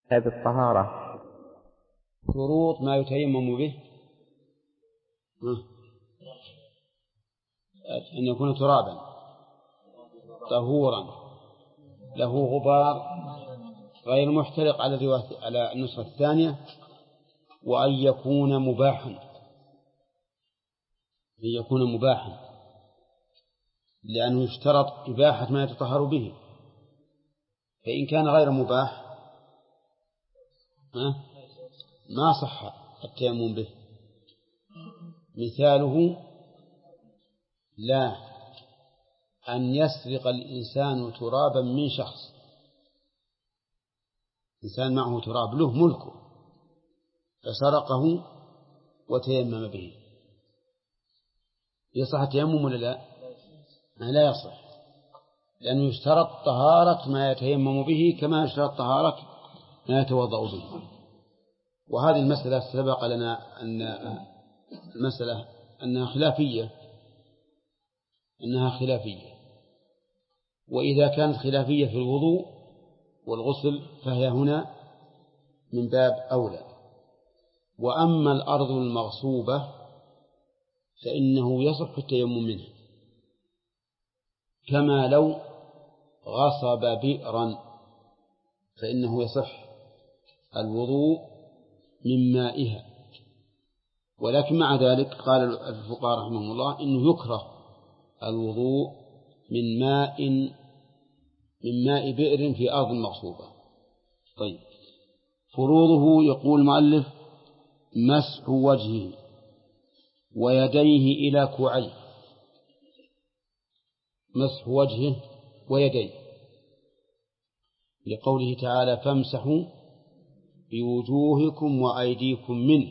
بالطهارة. شروط ما يتيمم به أن يكون ترابا طهورا له غبار غير محترق على النسخة الثانية، وأن يكون مباحا، لأنه يشترط إباحة ما يتطهر به، فإن كان غير مباح ما صح التيمم به. مثاله: لا أن يسرق الإنسان ترابا من شخص، إنسان معه تراب له ملكه فسرقه وتيمم به، يصح التيمم ولا لا؟ لا يصح، لأنه يشترط طهارة ما يتيمم به كما يشترط طهارة ما يتوضأ به. وهذه المسألة سبق لنا أن المسألة أنها خلافية، وإذا كانت خلافية في الوضوء والغسل فهي هنا من باب أولى. وأما الأرض المغصوبة فإنه يصح التيمم منها، كما لو غصب بئرا فإنه يصح الوضوء من مائها. ولكن مع ذلك قال الفقهاء رحمهم الله إنه يكره الوضوء من ماء بئر في أرض مغصوبة. طيب، فروضه يقول المؤلف: مسح وجهه ويديه إلى كوعيه. مسح وجهه ويديه لقوله تعالى: فامسحوا بوجوهكم وأيديكم منه،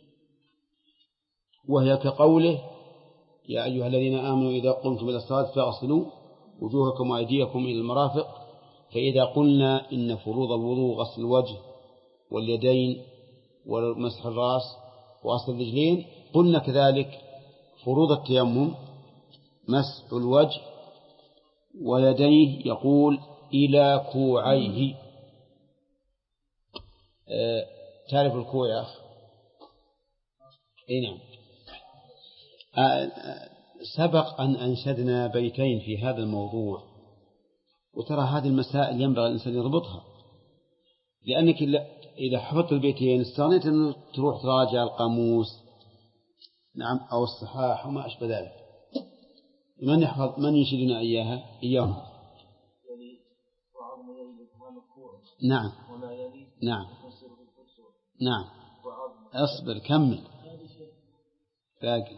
وهي كقوله: يا أيها الذين آمنوا إذا قمتم إلى الصلاة فاغسلوا وجوهكم وأيديكم إلى المرافق. فإذا قلنا إن فروض الوضوء غسل الوجه واليدين ومسح الرأس وغسل الرجلين، قلنا كذلك فروض التيمم مسح الوجه ويديه، يقول إلى كوعيه. تعرف الكوع يا أخ؟ نعم. سبق أن أنشدنا بيتين في هذا الموضوع، وترى هذه المسائل ينبغي الإنسان يضبطها، لأنك إذا حفظت البيتين استغنيت أن تروح تراجع القاموس نعم أو الصحاح وما أشبه ذلك. من ينشدنا إياهم؟ نعم نعم نعم. أصبر كمل باقي.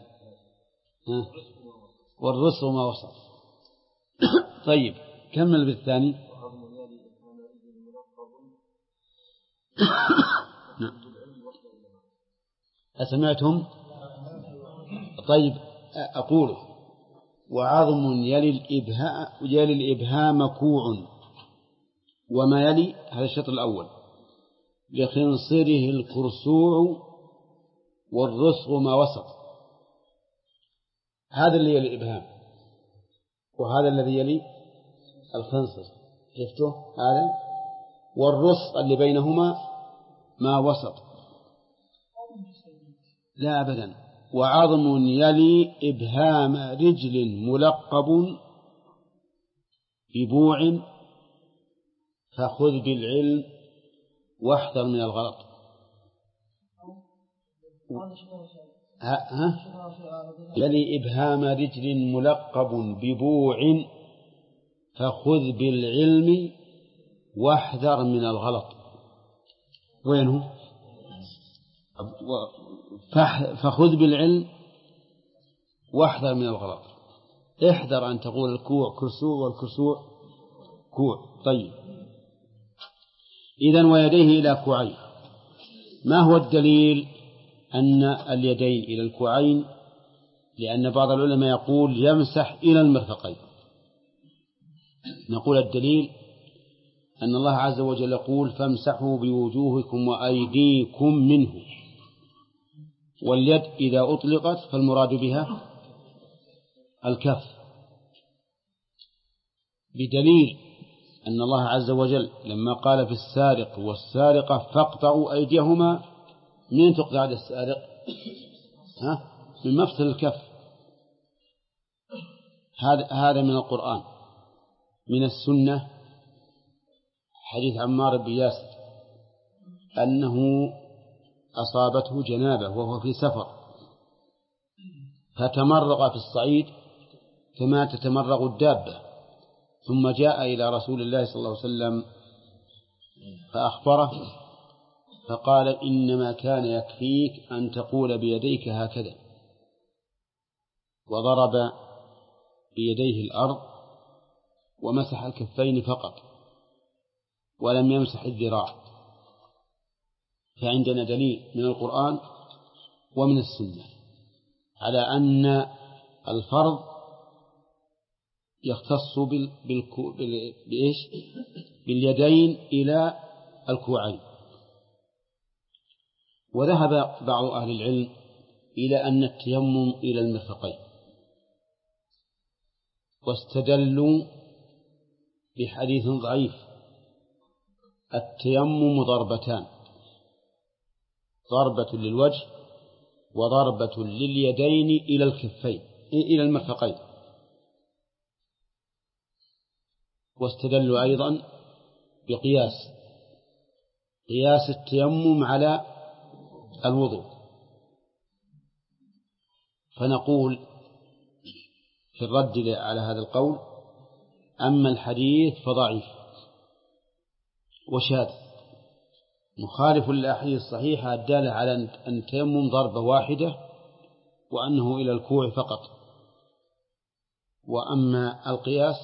والرسل وما وصل. طيب كمل بالثاني. أسمعتم؟ طيب أقول: وعظم يلي الإبهام كوع وما يلي، هذا الشطر الأول، لخنصره الكرسوع والرسغ ما وسط. هذا اللي يلي الإبهام، وهذا الذي يلي الخنصر، شفته هذا، والرسغ اللي بينهما ما وسط. لا أبدا. وعظم يلي إبهام رجل ملقب ببوع فخذ بالعلم واحذر من الغلط. يلي إبهام رجل ملقب ببوع فخذ بالعلم واحذر من الغلط. وينه؟ فخذ بالعلم واحذر من الغلط. احذر أن تقول الكوع كرسوع والكرسوع كوع. طيب، إذن ويديه إلى كوعين. ما هو الدليل أن اليدين إلى الكوعين؟ لأن بعض العلماء يقول يمسح إلى المرفقين. نقول الدليل أن الله عز وجل يقول: فامسحوا بوجوهكم وأيديكم منه. واليد إذا أطلقت فالمراد بها الكف، بدليل أن الله عز وجل لما قال في السارق والسارقة فاقطعوا أيديهما، من تقطع يد السارق؟ من مفصل الكف. هذا من القرآن. من السنة حديث عمار بن ياسر أنه أصابته جنابة وهو في سفر، فتمرغ في الصعيد كما تتمرغ الدابة، ثم جاء إلى رسول الله صلى الله عليه وسلم فأخبره، فقال: إنما كان يكفيك أن تقول بيديك هكذا، وضرب بيديه الأرض ومسح الكفين فقط ولم يمسح الذراع. فعندنا دليل من القرآن ومن السنة على أن الفرض يختص باليدين إلى الكوعين. وذهب بعض أهل العلم إلى أن التيمم إلى المرفقين، واستدلوا بحديث ضعيف: التيمم ضربتان، ضربة للوجه وضربة لليدين إلى الكفين إلى المرفقين. واستدلوا أيضا بقياس التيمم على الوضوء. فنقول في الرد على هذا القول: أما الحديث فضعيف وشاذ مخالف للأحاديث الصحيحة الدالة على أن التيمم ضربة واحدة وأنه إلى الكوع فقط. وأما القياس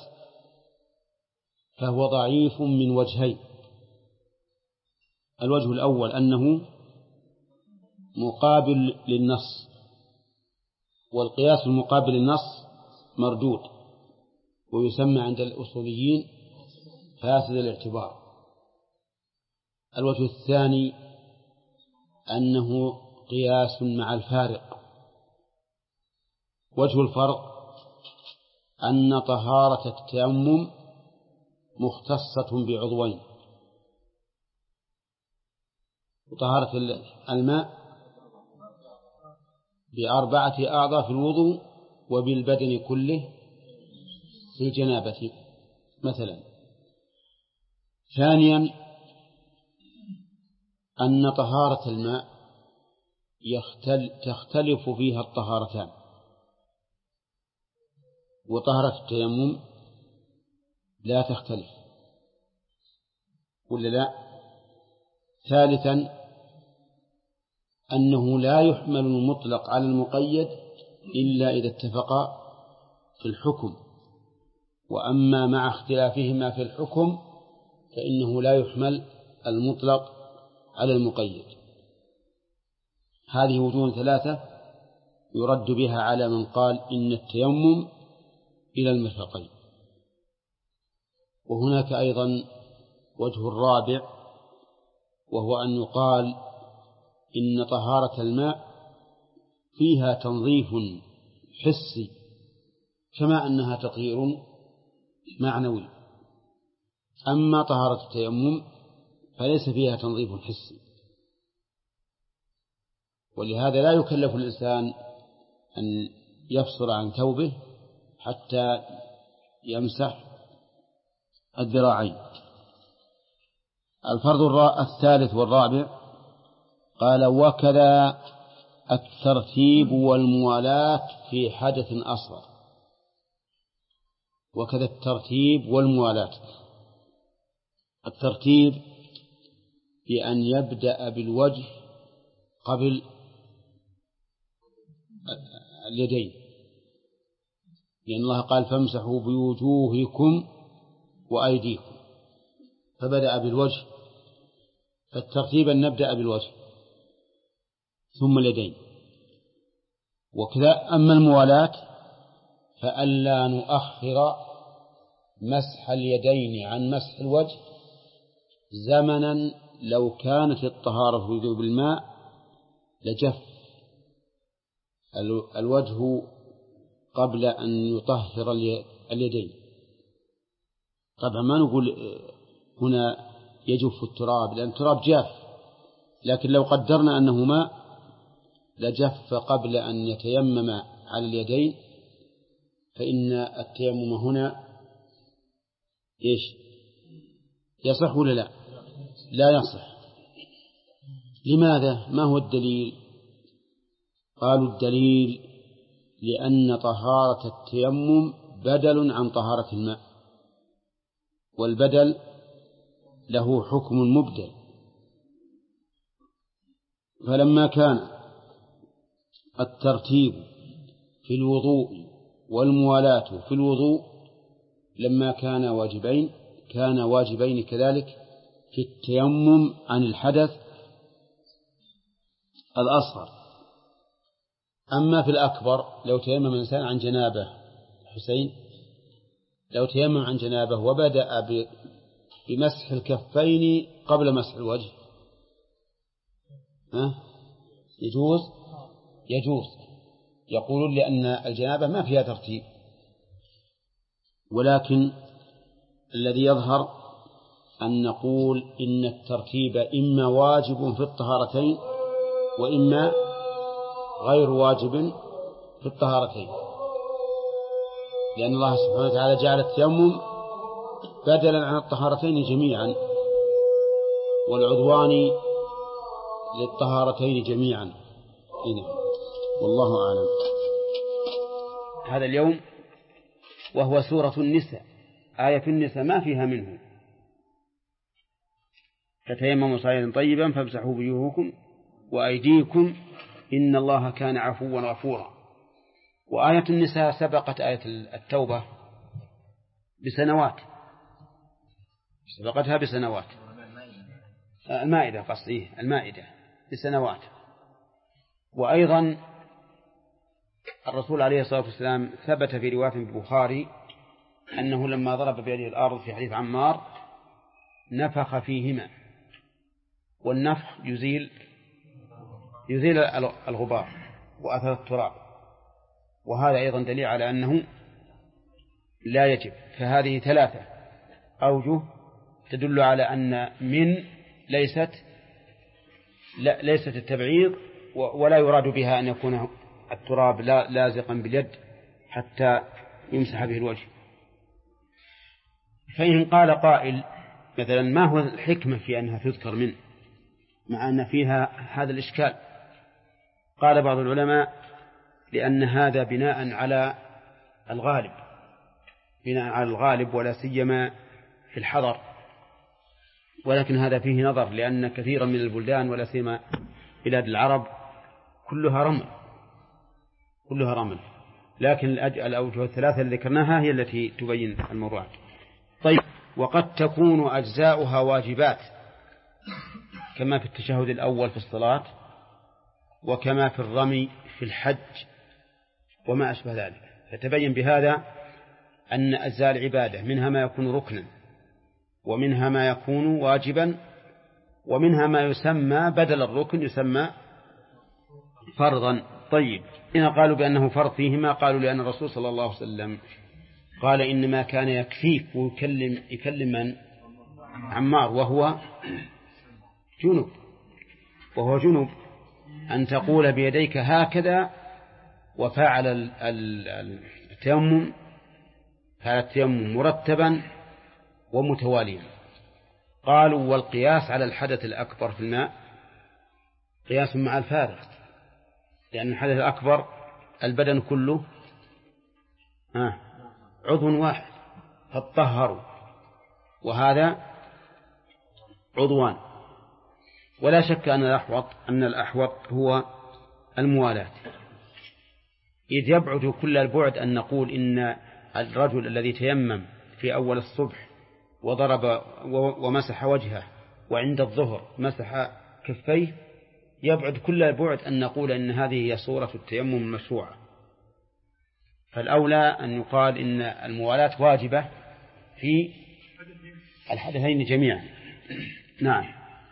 فهو ضعيف من وجهين: الوجه الأول أنه مقابل للنص، والقياس المقابل للنص مردود، ويسمى عند الأصوليين فاسد الاعتبار. الوجه الثاني أنه قياس مع الفارق. وجه الفرق أن طهارة التيمم مختصة بعضوين، وطهارة الماء بأربعة أعضاء في الوضوء وبالبدن كله في الجنابة مثلا. ثانيا أن طهارة الماء تختلف فيها الطهارتان، وطهارة التيمم لا تختلف، ولا لا؟ ثالثا أنه لا يحمل المطلق على المقيد إلا إذا اتفقا في الحكم، وأما مع اختلافهما في الحكم فإنه لا يحمل المطلق على المقيد. هذه وجوه ثلاثة يرد بها على من قال إن التيمم إلى المرفقين. وهناك أيضا وجه الرابع، وهو أن يقال إن طهارة الماء فيها تنظيف حسي كما أنها تطهير معنوي، أما طهارة التيمم فليس فيها تنظيف حسي. ولهذا لا يكلف الإنسان أن يفصل عن ثوبه حتى يمسح الذراعين. الفرض الثالث والرابع قال: وكذا الترتيب والموالاة في حدث أصغر. وكذا الترتيب والموالاة. الترتيب بأن يبدأ بالوجه قبل اليدين، لأن الله قال: فامسحوا بوجوهكم وأيديكم، فبدأ بالوجه. فالترتيب أن نبدأ بالوجه ثم اليدين. وكذا أما الموالاة فألا نؤخر مسح اليدين عن مسح الوجه زمنا لو كانت الطهارة في وجوب الماء لجف الوجه قبل أن يطهر اليدين. طبعا ما نقول هنا يجف التراب لأن التراب جاف، لكن لو قدرنا أنه ماء لجف قبل أن يتيمم على اليدين، فإن التيمم هنا إيش يصح ولا لا؟ لا يصح. لماذا؟ ما هو الدليل؟ قالوا الدليل لأن طهارة التيمم بدل عن طهارة الماء، والبدل له حكم مبدل. فلما كان الترتيب في الوضوء والموالاة في الوضوء لما كان واجبين، كان واجبين كذلك في التيمم عن الحدث الأصغر. أما في الأكبر لو تيمم الإنسان عن جنابه، حسين، لو تيمم عن جنابه وبدأ بمسح الكفين قبل مسح الوجه يجوز؟ يجوز. يقولون لأن الجنابة ما فيها ترتيب، ولكن الذي يظهر أن نقول إن الترتيب إما واجب في الطهارتين وإما غير واجب في الطهارتين، لأن الله سبحانه وتعالى جعل التيمم بدلا عن الطهارتين جميعا، والعضوان للطهارتين جميعا. والله أعلم. هذا اليوم وهو سورة النساء، آية النساء ما فيها منه فتيمموا صعيدا طيبا فامسحوا بوجوهكم وأيديكم إن الله كان عفوا غفورا. وآية النساء سبقت آية التوبة بسنوات، سبقتها بسنوات. المائدة قصدي، المائدة بسنوات. وأيضا الرسول عليه الصلاة والسلام ثبت في رواية البخاري أنه لما ضرب بيده الأرض في حديث عمار نفخ فيهما، والنفخ يزيل الغبار وأثر التراب، وهذا أيضا دليل على أنه لا يجب. فهذه ثلاثة أوجه تدل على أن من ليست التبعيض، ولا يراد بها أن يكون التراب لازقا باليد حتى يمسح به الوجه. فإن قال قائل مثلا ما هو الحكمة في أنها تذكر منه مع أن فيها هذا الإشكال؟ قال بعض العلماء لأن هذا بناء على الغالب ولا سيما في الحضر، ولكن هذا فيه نظر، لأن كثيرا من البلدان ولا سيما بلاد العرب كلها رمل، لكن الأوجه الثلاثة التي ذكرناها هي التي تبين الموضوع. طيب، وقد تكون أجزاؤها واجبات كما في التشهد الأول في الصلاة، وكما في الرمي في الحج وما أشبه ذلك. فتبين بهذا أن أجزاء العبادة منها ما يكون ركنا، ومنها ما يكون واجبا، ومنها ما يسمى بدل الركن يسمى فرضا. طيب، إن قالوا بأنه فرض فيهما قالوا لأن الرسول صلى الله عليه وسلم قال إنما كان يكفيك ويكلم من؟ عمار وهو جنب أن تقول بيديك هكذا، وفعل التيمم مرتبا ومتواليا. قالوا والقياس على الحدث الأكبر في الماء قياس مع الفارغ، لأن الحدث الأكبر البدن كله عضو واحد فاطهروا، وهذا عضوان. ولا شك أن الأحوط هو الموالاة، إذ يبعد كل البعد أن نقول إن الرجل الذي تيمم في أول الصبح وضرب ومسح وجهه وعند الظهر مسح كفيه، يبعد كل البعد أن نقول إن هذه هي صورة التيمم المشروعة. فالأولى أن يقال إن الموالاة واجبة في الحدثين جميعا. نعم.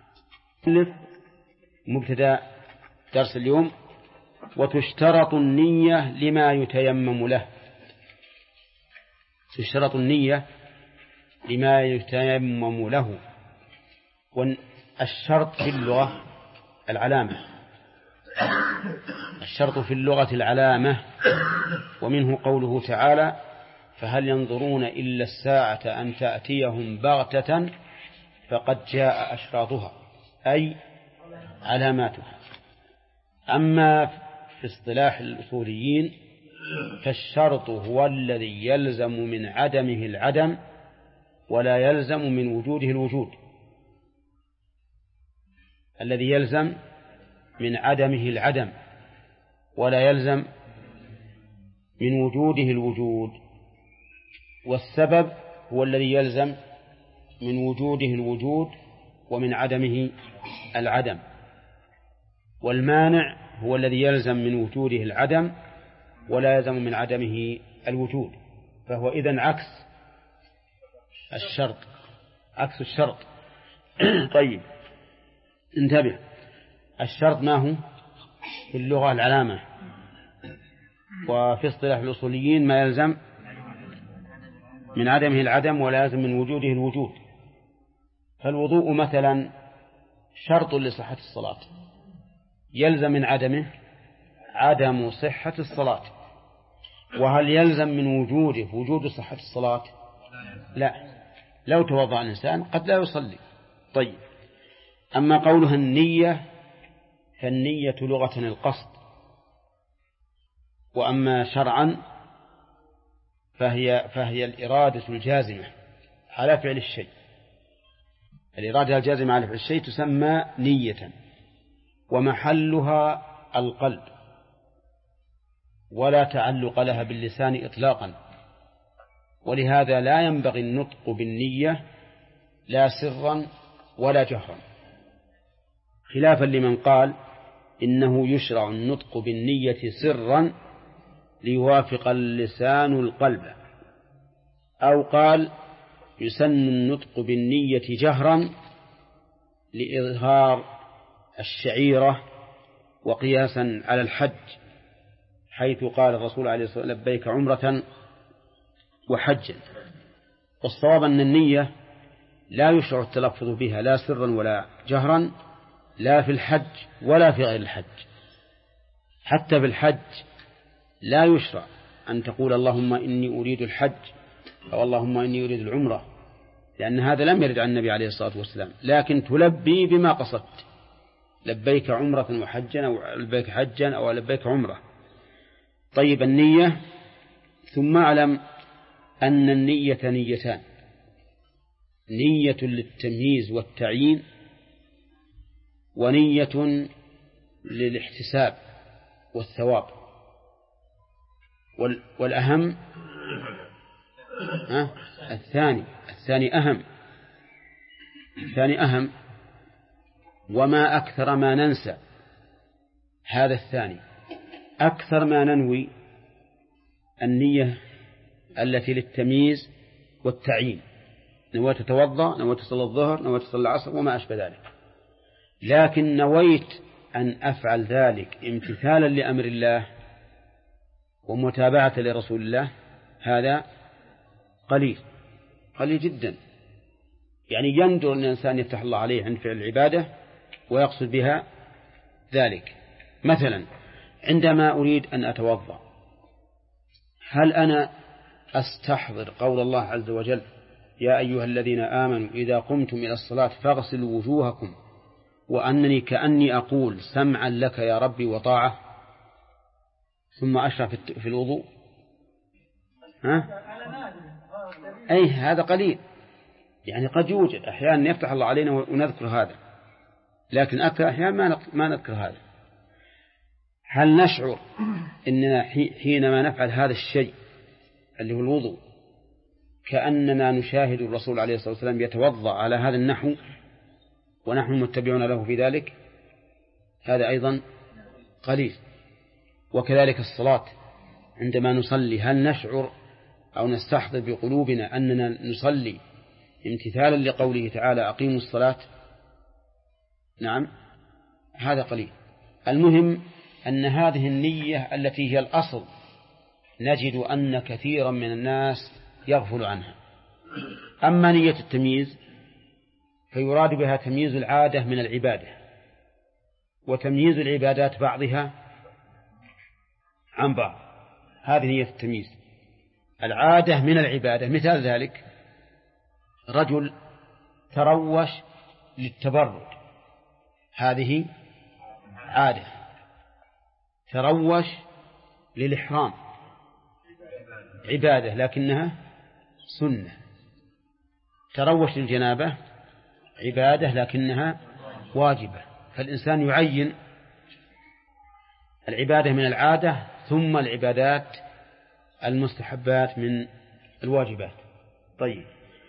مبتدأ درس اليوم: وتشترط النية لما يتيمم له. تشترط النية لما يتيمم له. والشرط في اللغة العلامة، الشرط في اللغة العلامة، ومنه قوله تعالى: فهل ينظرون إلا الساعة أن تأتيهم بغتة فقد جاء أشراطها، أي علاماتها. أما في اصطلاح الأصوليين فالشرط هو الذي يلزم من عدمه العدم ولا يلزم من وجوده الوجود، الذي يلزم من عدمه العدم ولا يلزم من وجوده الوجود، والسبب هو الذي يلزم من وجوده الوجود ومن عدمه العدم، والمانع هو الذي يلزم من وجوده العدم ولا يلزم من عدمه الوجود، فهو إذن عكس الشرط، عكس الشرط. طيب انتبه، الشرط ما هو في اللغة العلامة، وفي اصطلاح الأصوليين ما يلزم من عدمه العدم ولا يلزم من وجوده الوجود. فالوضوء مثلا شرط لصحة الصلاة، يلزم من عدمه عدم صحة الصلاة. وهل يلزم من وجوده وجود صحة الصلاة؟ لا، لو توضأ الإنسان قد لا يصلي. طيب، أما قولها النية فالنية لغة القصد، وأما شرعا فهي الإرادة الجازمة على فعل الشيء. الإرادة الجازمة على فعل الشيء تسمى نية، ومحلها القلب، ولا تعلق لها باللسان إطلاقا، ولهذا لا ينبغي النطق بالنية لا سرا ولا جهرا، خلافا لمن قال إنه يشرع النطق بالنية سرا ليوافق اللسان القلب، أو قال يسن النطق بالنية جهرا لإظهار الشعيرة وقياسا على الحج، حيث قال الرسول عليه الصلاة والسلام: لبيك عمرة وحجا. والصواب أن النية لا يشرع التلفظ بها لا سرا ولا جهرا، لا في الحج ولا في غير الحج. حتى في الحج لا يشرع أن تقول اللهم إني أريد الحج أو اللهم إني أريد العمرة، لأن هذا لم يرد عن النبي عليه الصلاة والسلام، لكن تلبي بما قصدت: لبيك عمرة وحجا، أو لبيك حجا، أو لبيك عمرة. طيب، النية. ثم اعلم أن النية نيتان: نية للتمييز والتعيين، ونية للاحتساب والثواب. والأهم الثاني أهم، وما أكثر ما ننسى هذا الثاني، أكثر ما ننوي النية التي للتمييز والتعيين، نويت تتوضأ، نويت تصلي الظهر، نويت تصلي العصر وما أشبه ذلك، لكن نويت أن أفعل ذلك امتثالا لأمر الله ومتابعة لرسول الله، هذا قليل جدا. يعني يندر أن الإنسان يفتح الله عليه عند فعل العبادة ويقصد بها ذلك. مثلا عندما أريد أن أتوضأ، هل أنا أستحضر قول الله عز وجل: يا أيها الذين آمنوا إذا قمتم إلى الصلاة فاغسلوا وجوهكم، وأنني كأني أقول سمعا لك يا ربي وطاعة، ثم أشرع في الوضوء؟ أي هذا قليل. يعني قد يوجد أحيانا يفتح الله علينا ونذكر هذا، لكن أكثر أحيانا ما نذكر هذا. هل نشعر أننا حينما نفعل هذا الشيء اللي هو الوضوء كأننا نشاهد الرسول عليه الصلاة والسلام يتوضأ على هذا النحو ونحن متبعون له في ذلك؟ هذا أيضا قليل. وكذلك الصلاة، عندما نصلي هل نشعر أو نستحضر بقلوبنا أننا نصلي امتثالا لقوله تعالى: أقيموا الصلاة؟ نعم، هذا قليل. المهم أن هذه النية التي هي الأصل نجد أن كثيرا من الناس يغفل عنها، أما نية التمييز فيراد بها تمييز العادة من العبادة، وتمييز العبادات بعضها عن بعض، هذه نية التمييز. العادة من العبادة مثال ذلك رجل تروش للتبرد، هذه عادة. تروش للإحرام عبادة لكنها سنة. تروش للجنابة عبادة لكنها واجبة. فالإنسان يعين العبادة من العادة ثم العبادات المستحبات من الواجبات. طيب،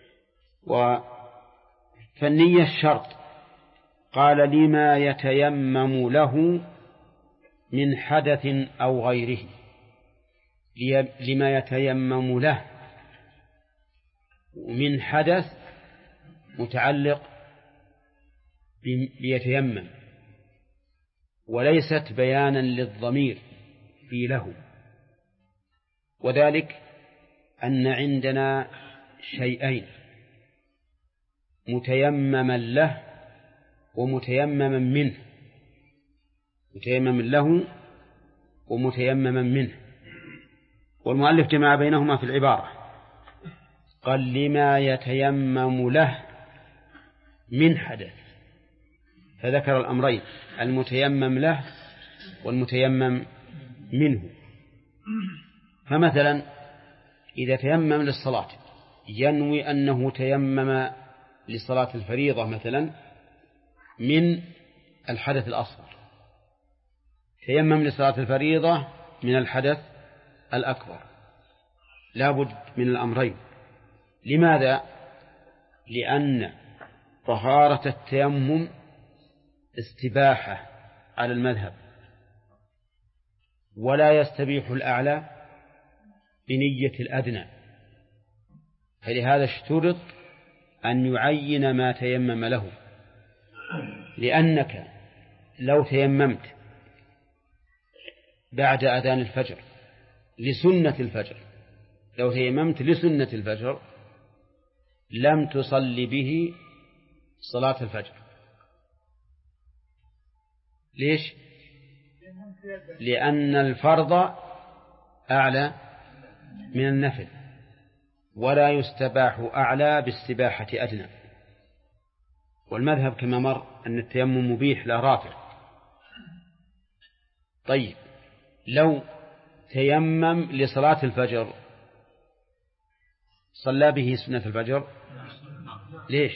فالنية الشرط. قال لما يتيمم له من حدث أو غيره. لما يتيمم له من حدث متعلق بيتيمم، وليست بيانا للضمير في له. وذلك أن عندنا شيئين: متيمما له ومتيمما منه. متيمما له ومتيمما منه، والمؤلف جمع بينهما في العبارة، قال لما يتيمم له من حدث، فذكر الأمرين: المتيمم له والمتيمم منه. فمثلا إذا تيمم للصلاة ينوي أنه تيمم لصلاة الفريضة مثلا من الحدث الأصغر، تيمم لصلاة الفريضة من الحدث الأكبر، لا بد من الأمرين. لماذا؟ لأن طهارة التيمم استباحة على المذهب، ولا يستبيح الأعلى بنية الأدنى، فلهذا اشترط أن يعين ما تيمم له. لأنك لو تيممت بعد أذان الفجر لسنة الفجر، لو تيممت لسنة الفجر لم تصلي به صلاة الفجر. ليش؟ لأن الفرض أعلى من النفل، ولا يستباح أعلى باستباحة أدنى. والمذهب كما مر أن التيمم مبيح لا رافع. طيب، لو تيمم لصلاة الفجر صلى به سنة الفجر، ليش؟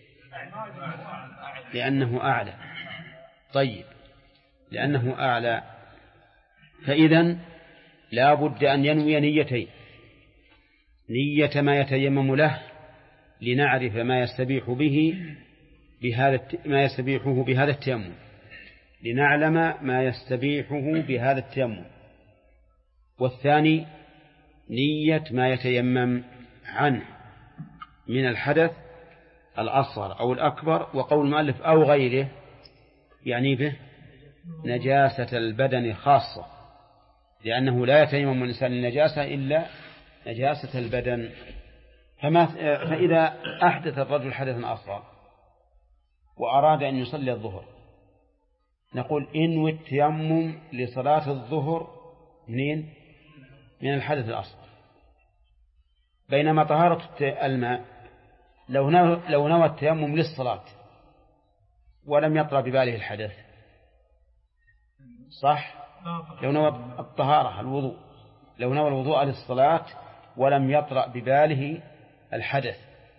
لأنه أعلى. طيب، لأنه أعلى، فإذن لا بد أن ينوي نيتين: نية ما يتيمم له لنعرف ما يستبيح به ما يستبيحه بهذا التيمم، لنعلم ما يستبيحه بهذا التيمم. والثاني نية ما يتيمم عنه من الحدث الأصغر أو الأكبر. وقول المؤلف أو غيره يعني به نجاسة البدن خاصة، لأنه لا يتيمم الإنسان النجاسة إلا نجاسة البدن. فإذا أحدث الرجل حدثا أصغر وأراد أن يصلي الظهر، نقول إنوي التيمم لصلاة الظهر من الحدث الأصغر. بينما طهارة الماء لو نوى التيمم للصلاة ولم يطرأ بباله الحدث، صح؟ لو نوى الطهارة الوضوء، لو نوى الوضوء للصلاة ولم يطرأ بباله الحدث،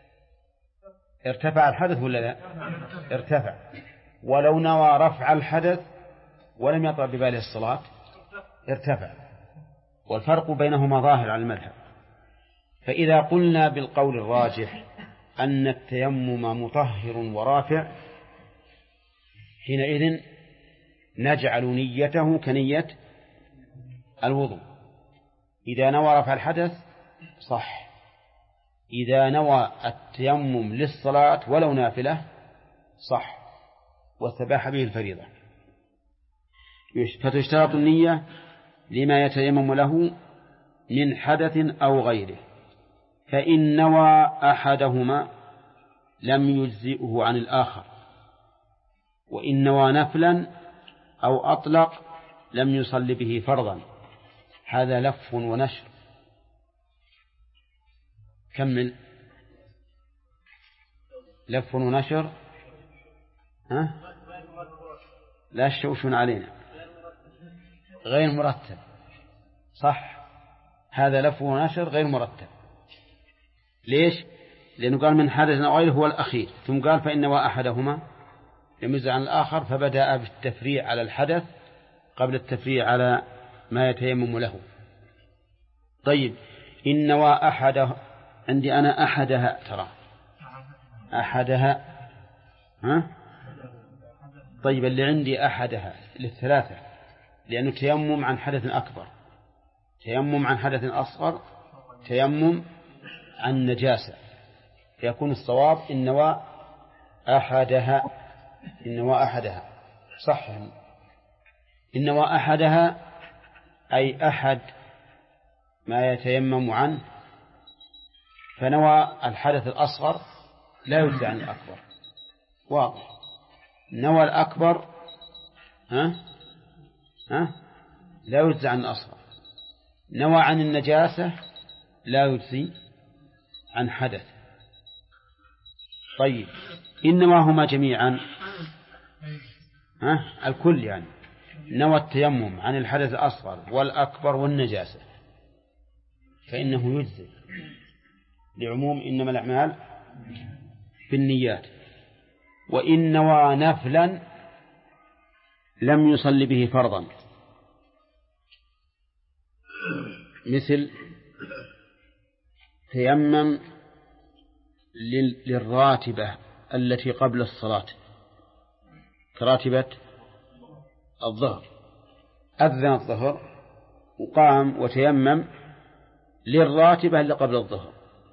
ارتفع الحدث ولا لا؟ ارتفع. ولو نوى رفع الحدث ولم يطرأ بباله الصلاة ارتفع. والفرق بينهما ظاهر على المذهب. فإذا قلنا بالقول الراجح أن التيمم مطهر ورافع، حينئذ نجعل نيته كنية الوضوء. إذا نوى رفع الحدث صح، إذا نوى التيمم للصلاة ولو نافلة صح، واستباح به الفريضة. فتشترط النية لما يتيمم له من حدث أو غيره. فإن نوى أحدهما لم يجزئه عن الآخر، وإن نوى نفلا أو أطلق لم يصل به فرضا. هذا لف ونشر. كمل. لف ونشر. لا الشوشن علينا، غير مرتب. صح، هذا لف ونشر غير مرتب. ليش؟ لأنه قال من حدث أو غيره هو الأخير، ثم قال فإن نوى أحدهما لم يجزئ عن الآخر، فبدأ بالتفريع على الحدث قبل التفريع على ما يتيمم له. طيب، إن نوى أحده، عندي أنا أحدها، ترى أحدها، طيب اللي عندي أحدها للثلاثة، لأنه تيمم عن حدث أكبر، تيمم عن حدث أصغر، تيمم عن نجاسة، فيكون الصواب إن نوى أحدها. إن نوى أحدها صح. إن نوى أحدها أي أحد ما يتيمم عنه، فنوى الحدث الأصغر لا يجزي عن الأكبر، واضح. نوى الأكبر لا يجزي عن الأصغر. نوى عن النجاسة لا يجزي عن حدث. طيب، إن نواهما جميعا الكل، يعني نوى التيمم عن الحدث الأصغر والأكبر والنجاسة فإنه يجزي، لعموم إنما الأعمال بالنيات. وإن نوى نفلا لم يصل به فرضا، مثل تيمم للراتبة التي قبل الصلاة، كراتبة الظهر، أذن الظهر وقام وتيمم للراتبة اللي قبل الظهر،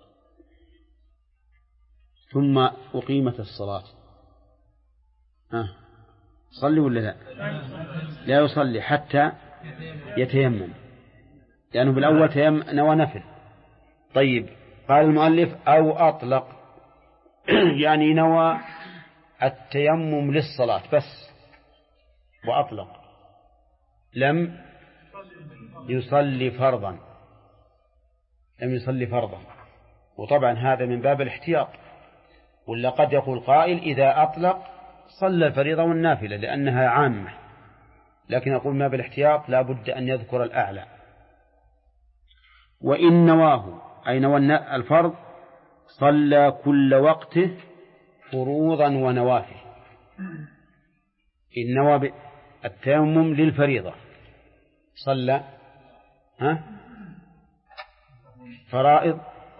ثم أقيمت الصلاة، صلي ولا لا؟ لا يصلي حتى يتيمم، لأنه بالأول نوى نفل. طيب، قال المؤلف أو أطلق، يعني نوى التيمم للصلاة بس وأطلق، لم يصلي فرضا، لم يصلي فرضا. وطبعا هذا من باب الاحتياط، ولا قد يقول قائل إذا أطلق صلى الفريضة والنافلة لأنها عامة، لكن أقول ما بالاحتياط لا بد أن يذكر الأعلى. وإن نواه أي نوى الفرض صلى كل وقته فروضا ونوافل. إن نوى التيمم للفريضة صلى فرائض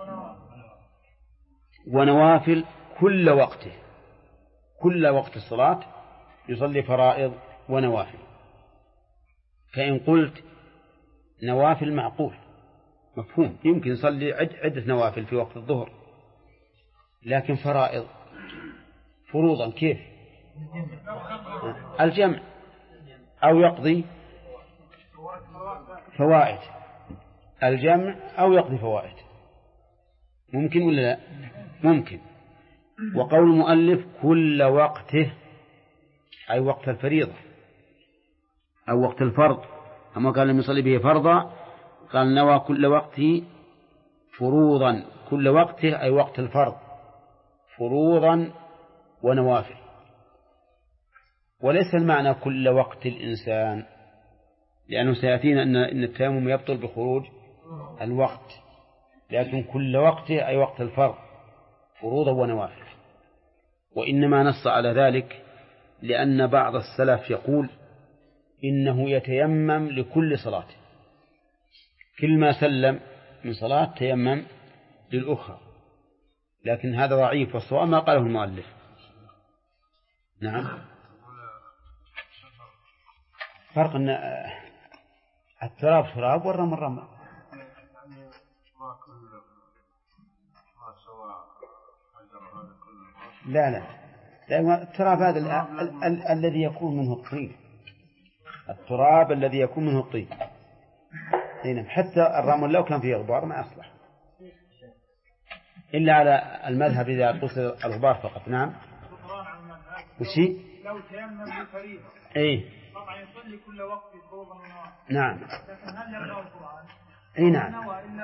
ونوافل كل وقته، كل وقت الصلاة يصلي فرائض ونوافل. فإن قلت نوافل معقول مفهوم، يمكن يصلي عدة نوافل في وقت الظهر، لكن فرائض فروضا كيف؟ الجمع، أو يقضي فوائد، الجمع أو يقضي فوائد، ممكن ولا لا؟ ممكن. وقول المؤلف كل وقته أي وقت الفريضة أو وقت الفرض، أما قال لم يصلي به فرضا، قال نوى كل وقته فروضا، كل وقته أي وقت الفرض فروضا ونوافل. وليس المعنى كل وقت الإنسان، لأنه سيأتينا أن التيمم يبطل بخروج الوقت، لكن كل وقته أي وقت الفرض فروضا ونوافل. وإنما نص على ذلك لأن بعض السلف يقول إنه يتيمم لكل صلاة، كل ما سلم من صلاة تيمم للأخرى، لكن هذا ضعيف، والصواب ما قاله المؤلف. نعم، فرق أن التراب تراب والرمل رمل. لا التراب هذا الذي يكون منه الطين، التراب الذي يكون منه الطين، حتى الرمل لو كان فيه غبار ما أصلح. إلا على المذهب إذا قصر الغبار فقط. نعم. وشي؟ لو تيمم بفريضة إيه طبعا يصلي كل وقت فروضا ونوافل. نعم. لكن هل يقرأ القرآن؟ إيه نعم.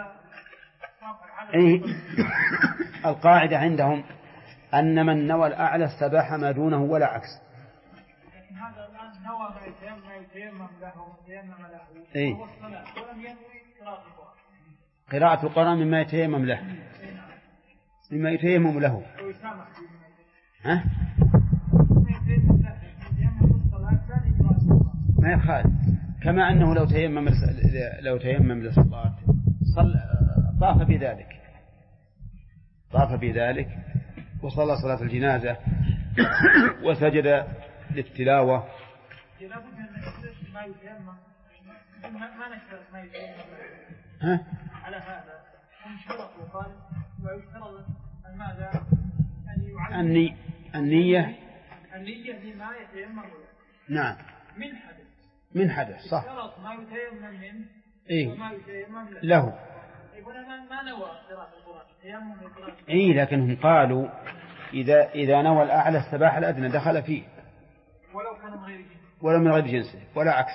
إيه القاعدة عندهم أن من نوى الأعلى استباح ما دونه ولا عكس. لكن هذا الآن نوى ما يتيمم له إيه؟ وهو الصلاة ولم ينوي قراءة القرآن. قراءة القرآن مما يتيمم له. مما يتيمم له. ها؟ ما يخالف. كما أنه لو تيمم للصلاة طاف بذلك وصلى صلاة الجنازة وسجد للتلاوة. ها؟ على هذا وقال ويشترط النية لما يتيمم. نعم. من حدث صح. يشترط ما يتيمم منه. إيه؟ وما يتيمم له. ما نوى قراءة القرآن تيمم لقراءة. إيه لكنهم قالوا إذا نوى الأعلى استباح الأدنى دخل فيه ولو كان من غير جنسه ولا من غير جنسه ولا عكس.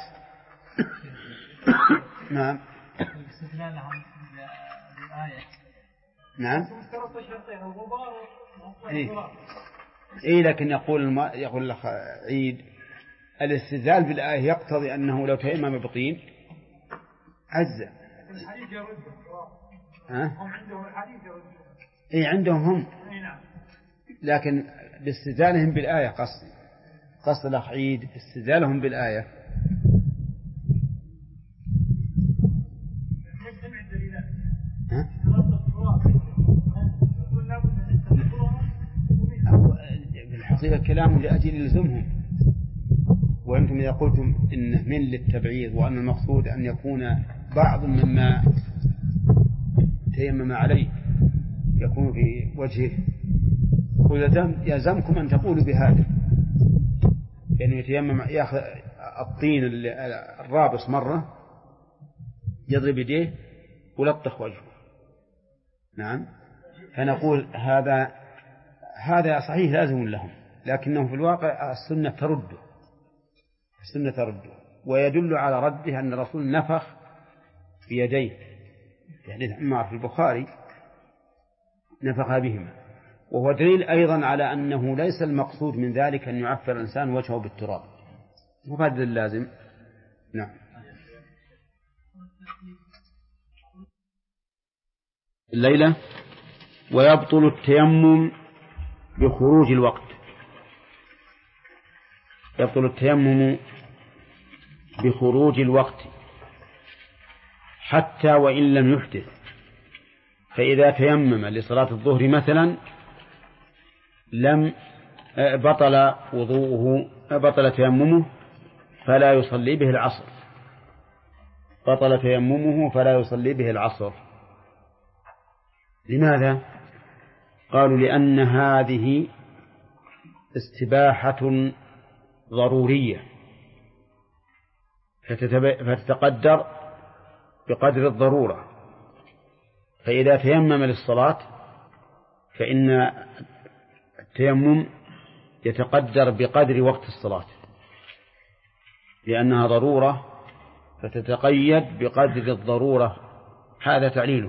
نعم. الاستدلال عن الآية. نعم. اشترط شرطين الغبار إيه لكن يقول الأخ عيد الاستدلال بالآية يقتضي أنه لو تيمم بطين عزة. الحديث يرد. هم عندهم الحديث يرد. إيه عندهم هم. نعم. لكن باستدلالهم بالآية قصد الأخ عيد استدلالهم بالآية. بالحقيقة كلام لأجل يلزمهم. وأنتم إذا قلتم إنه من للتبعيض وأن المقصود أن يكون بعض مما تيمم عليه يكون في وجهه يلزمكم أن تقولوا بهذا يعني يتيمم يأخذ الطين الرابص مرة يضرب يديه ولطخ وجهه. نعم. فنقول هذا صحيح لازم لهم لكنه في الواقع السنة ترده ويدل على رده أن الرسول نفخ بيديه في حديث عمار في البخاري نفخ بهما وهو دليل أيضا على أنه ليس المقصود من ذلك أن يعفر الإنسان وجهه بالتراب وهذا اللازم. نعم. الليلة ويبطل التيمم بخروج الوقت. يبطل التيمم بخروج الوقت حتى وإن لم يحدث. فإذا تيمم لصلاة الظهر مثلا بطل وضوءه بطل تيممه فلا يصلي به العصر. بطل تيممه فلا يصلي به العصر. لماذا؟ قالوا لأن هذه استباحة ضرورية فتتقدر بقدر الضرورة. فإذا تيمم للصلاة فإن التيمم يتقدر بقدر وقت الصلاة لأنها ضرورة فتتقيد بقدر الضرورة. هذا تعليله.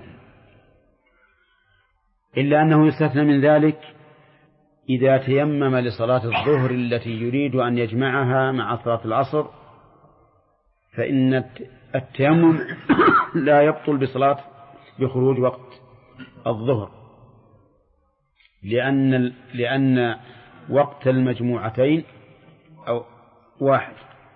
إلا أنه يستثنى من ذلك إذا تيمم لصلاة الظهر التي يريد أن يجمعها مع صلاة العصر فإن التيمم لا يبطل بخروج وقت الظهر لأن وقت المجموعتين أو واحد.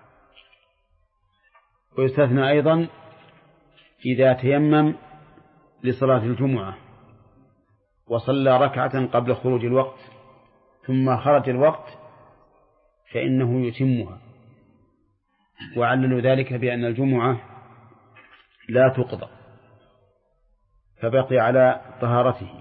ويستثنى أيضا إذا تيمم لصلاة الجمعة وصلى ركعة قبل خروج الوقت ثم خرج الوقت فإنه يتمها. وعللوا ذلك بأن الجمعة لا تقضى فبقي على طهارته.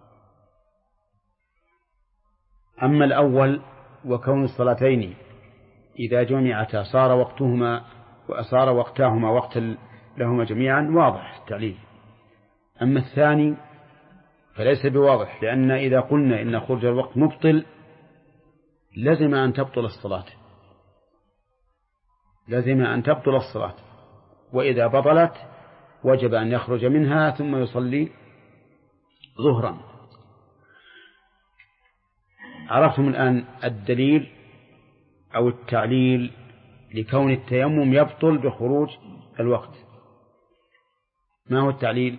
أما الأول وكون الصلاتين إذا جمعتا صار وقتاهما وقتا لهما جميعا واضح التعليل. أما الثاني فليس بواضح، لأن إذا قلنا إن خروج الوقت مبطل لزم أن تبطل الصلاة، لزم أن تبطل الصلاة، وإذا بطلت وجب أن يخرج منها ثم يصلي ظهرا. عرفتم الآن الدليل أو التعليل لكون التيمم يبطل بخروج الوقت. ما هو التعليل؟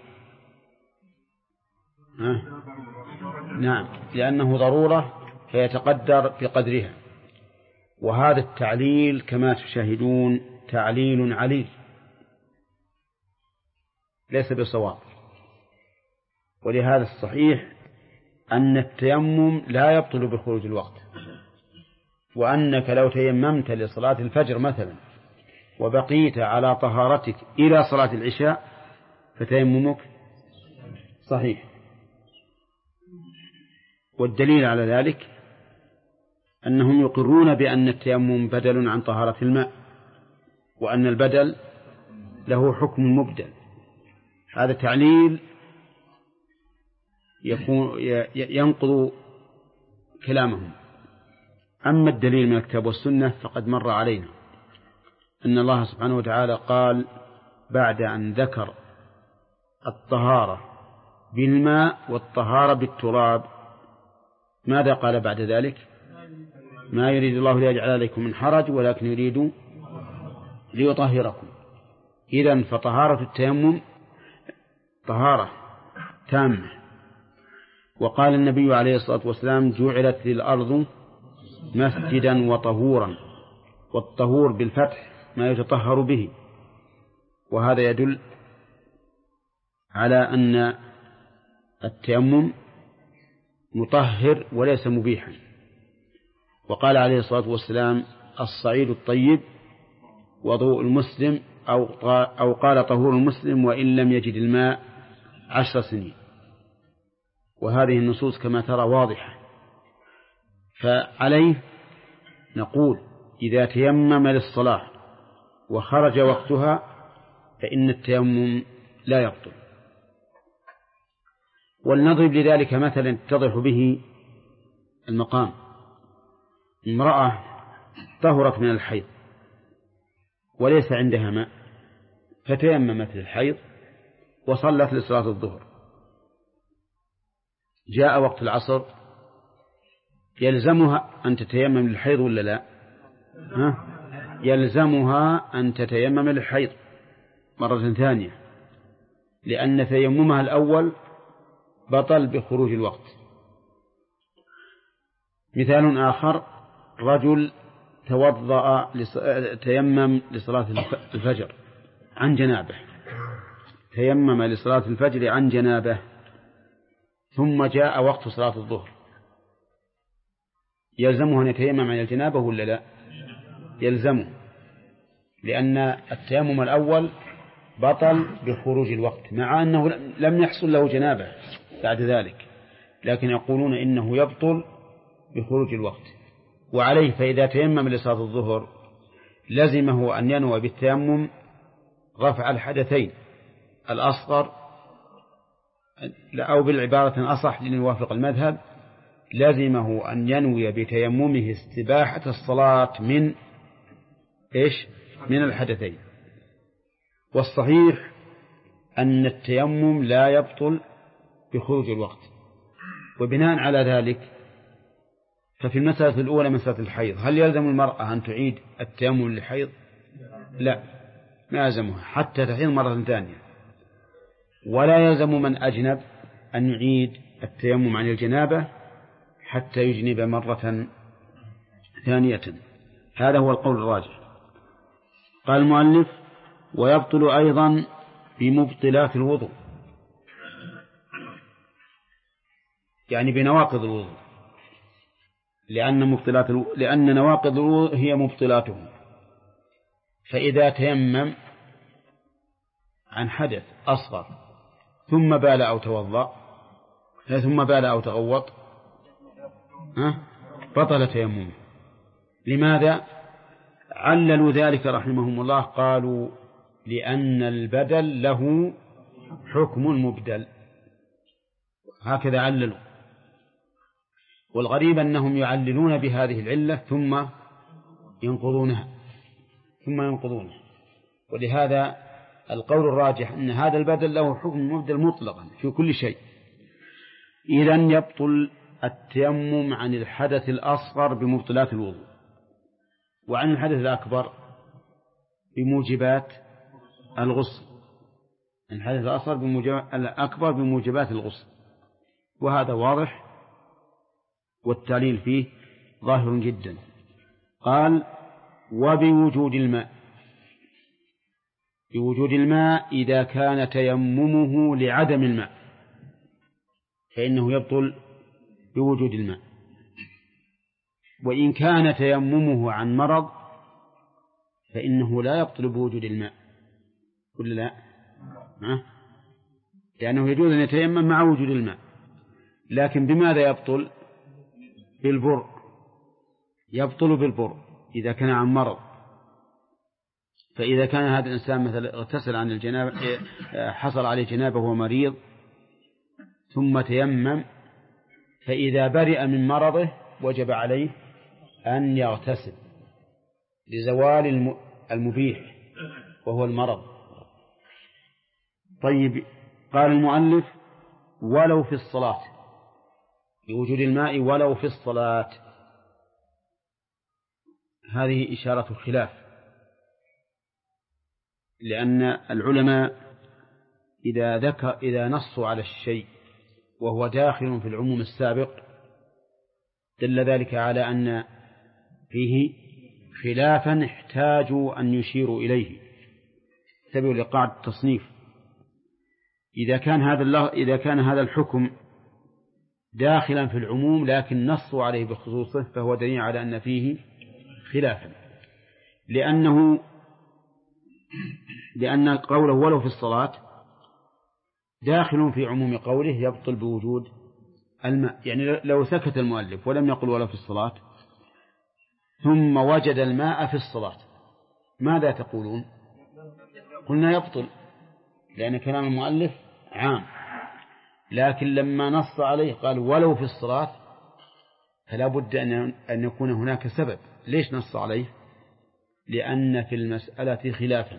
نعم، لأنه ضرورة فيتقدر بقدرها، وهذا التعليل كما تشاهدون تعليل عليل ليس بصواب. ولهذا الصحيح أن التيمم لا يبطل بخروج الوقت، وأنك لو تيممت لصلاة الفجر مثلا وبقيت على طهارتك إلى صلاة العشاء فتيممك صحيح. والدليل على ذلك أنهم يقرون بأن التيمم بدل عن طهارة الماء، وأن البدل له حكم مبدل. هذا تعليل ينقض كلامهم. أما الدليل من الكتاب والسنة فقد مر علينا أن الله سبحانه وتعالى قال بعد أن ذكر الطهارة بالماء والطهارة بالتراب ماذا قال بعد ذلك؟ ما يريد الله ليجعل عليكم من حرج ولكن يريد ليطهركم. إذن فطهارة التيمم طهارة تامة. وقال النبي عليه الصلاة والسلام جعلت للأرض مسجدا وطهورا، والطهور بالفتح ما يتطهر به، وهذا يدل على أن التيمم مطهر وليس مبيحا. وقال عليه الصلاة والسلام الصعيد الطيب وضوء المسلم، أو قال طهور المسلم وإن لم يجد الماء 10 سنين. وهذه النصوص كما ترى واضحة. فعليه نقول إذا تيمم للصلاة وخرج وقتها فإن التيمم لا يبطل. ولنضرب لذلك مثلا يتضح به المقام. امرأة طهرت من الحيض وليس عندها ماء فتيممت للحيض وصلت لصلاة الظهر. جاء وقت العصر يلزمها أن تتيمم للحيض ولا لا؟ يلزمها أن تتيمم للحيض مرة ثانية، لأن تيممها الأول بطل بخروج الوقت. مثال آخر: رجل تيمم لصلاة الفجر عن جنابه، تيمم لصلاة الفجر عن جنابه، ثم جاء وقت صلاة الظهر، يلزمه أن يتيمم عن الجنابة ولا لا؟ يلزمه، لأن التيمم الأول بطل بخروج الوقت، مع أنه لم يحصل له جنابة بعد ذلك، لكن يقولون إنه يبطل بخروج الوقت. وعليه فإذا تيمم لصلاة الظهر لزمه أن ينوي بالتيمم رفع الحدثين الأصغر، أو بالعبارة أصح لنوافق المذهب، لزمه أن ينوي بتيممه استباحة الصلاة من الحدثين. والصحيح أن التيمم لا يبطل بخروج الوقت. وبناء على ذلك ففي المسألة الأولى مسألة الحيض، هل يلزم المرأة أن تعيد التيمم للحيض؟ لا، ما يلزمها حتى تحيض مرة ثانية. ولا يلزم من أجنب أن يعيد التيمم عن الجنابة حتى يجنب مرة ثانية. هذا هو القول الراجح. قال المؤلف: ويبطل أيضا بمبطلات الوضوء، يعني بنواقض الوضوء، لأن نواقض الوضوء هي مبطلاته. فإذا تيمم عن حدث أصغر ثم بال أو توضأ ثم بال أو تغوط بطل تيممه. لماذا؟ عللوا ذلك رحمهم الله، قالوا: لأن البدل له حكم مبدل. هكذا عللوا. والغريب أنهم يعللون بهذه العلة ثم ينقضونها ولهذا القول الراجح أن هذا البدل له حكم المبدل مطلقا في كل شيء. إذن يبطل التيمم عن الحدث الأصغر بمبطلات الوضوء، وعن الحدث الأكبر بموجبات الغسل. الحدث الأكبر بموجبات الغسل، وهذا واضح والتعليل فيه ظاهر جدا. قال وبوجود الماء، بوجود الماء إذا كان تيممه لعدم الماء فإنه يبطل بوجود الماء، وإن كان تيممه عن مرض فإنه لا يبطل بوجود الماء. كل لا لأنه يجوز أن يتيمم مع وجود الماء، لكن بماذا يبطل؟ بالبر، يبطل بالبر إذا كان عن مرض. فإذا كان هذا الإنسان مثلا اغتسل عن الجنابة، حصل عليه جنابة وهو مريض ثم تيمم، فإذا برئ من مرضه وجب عليه أن يغتسل لزوال المبيح وهو المرض. طيب، قال المؤلف ولو في الصلاة، بوجود الماء ولو في الصلاة. هذه إشارة خلاف، لأن العلماء إذا نصوا على الشيء وهو داخل في العموم السابق دل ذلك على أن فيه خلافا احتاجوا أن يشيروا إليه. تبعوا لقاعدة التصنيف. إذا كان هذا الحكم داخلا في العموم لكن نصوا عليه بخصوصه فهو دليل على أن فيه خلافا، لأن قوله ولو في الصلاة داخل في عموم قوله يبطل بوجود الماء. يعني لو سكت المؤلف ولم يقل ولو في الصلاة ثم وجد الماء في الصلاة ماذا تقولون؟ قلنا يبطل، لأن كلام المؤلف عام، لكن لما نص عليه قال ولو في الصلاة فلا بد أن يكون هناك سبب. ليش نص عليه؟ لأن في المسألة خلافا.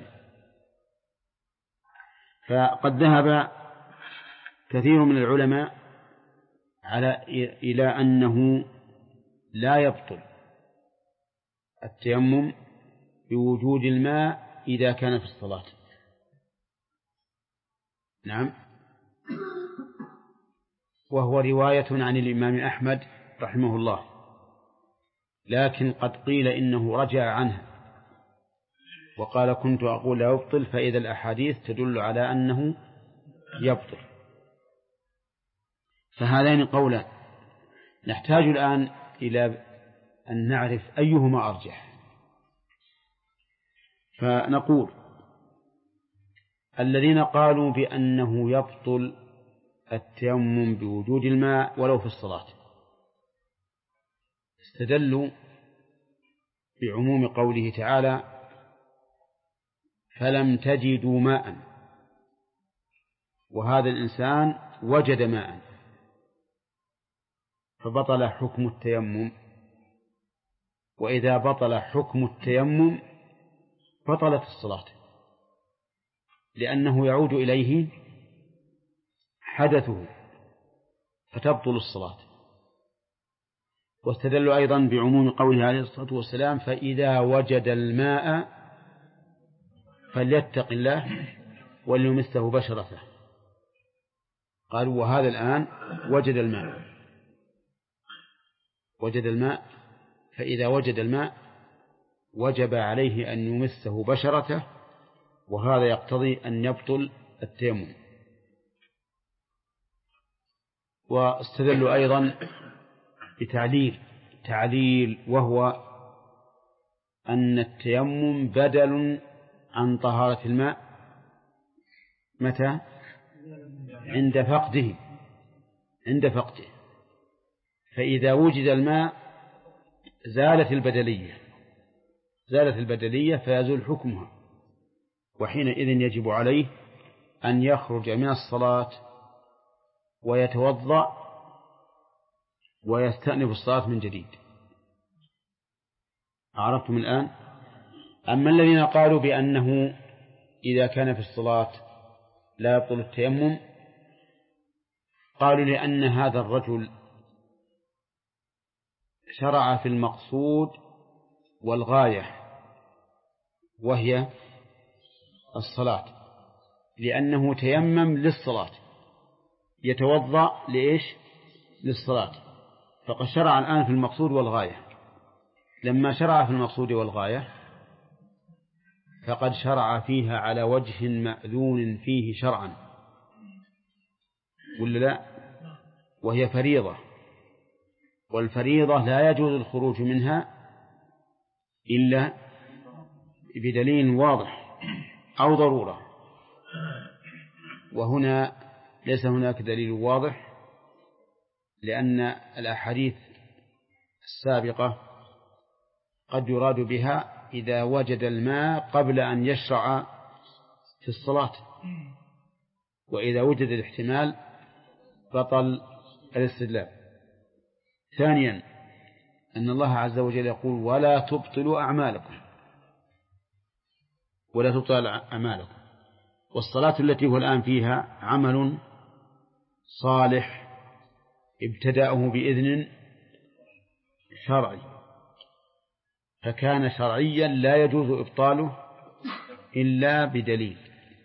فقد ذهب كثير من العلماء إلى أنه لا يبطل التيمم بوجود الماء إذا كان في الصلاة. نعم، وهو رواية عن الإمام أحمد رحمه الله، لكن قد قيل إنه رجع عنه وقال كنت أقول لا يبطل، فإذا الأحاديث تدل على أنه يبطل. فهذين قولان، نحتاج الآن إلى أن نعرف أيهما أرجح. فنقول الذين قالوا بأنه يبطل التيمم بوجود الماء ولو في الصلاة استدلوا بعموم قوله تعالى فلم تجدوا ماء، وهذا الإنسان وجد ماء فبطل حكم التيمم. وإذا بطل حكم التيمم بطلت الصلاة، لأنه يعود إليه حدثه فتبطل الصلاة. واستدلوا أيضا بعموم قوله عليه الصلاة والسلام فإذا وجد الماء فليتق الله وليمسه بشرته. قالوا وهذا الآن وجد الماء فإذا وجد الماء وجب عليه أن يمسه بشرته، وهذا يقتضي أن يبطل التيمم. واستدلوا أيضا بتعليل وهو أن التيمم بدل عن طهارة الماء متى؟ عند فقده. فإذا وجد الماء زالت البدلية فيزول حكمها، وحينئذ يجب عليه أن يخرج من الصلاة ويتوضأ ويستأنف الصلاة من جديد. عرفتم الآن؟ أما الذين قالوا بأنه إذا كان في الصلاة لا يبطل التيمم، قالوا لأن هذا الرجل شرع في المقصود والغاية وهي الصلاة، لأنه تيمم للصلاة، يتوضأ لإيش؟ للصلاة، فقد شرع الآن في المقصود والغاية. لما شرع في المقصود والغاية فقد شرع فيها على وجه مأذون فيه شرعا، ولا لا؟ وهي فريضة، والفريضة لا يجوز الخروج منها إلا بدليل واضح أو ضرورة، وهنا ليس هناك دليل واضح، لأن الأحاديث السابقة قد يراد بها إذا وجد الماء قبل أن يشرع في الصلاة، وإذا وجد الاحتمال بطل الاستدلال. ثانيا أن الله عز وجل يقول ولا تبطلوا أعمالكم، ولا تبطل أعمالكم، والصلاة التي هو الآن فيها عمل صالح ابتدأه بإذن شرعي، فكان شرعيا لا يجوز إبطاله إلا بدليل،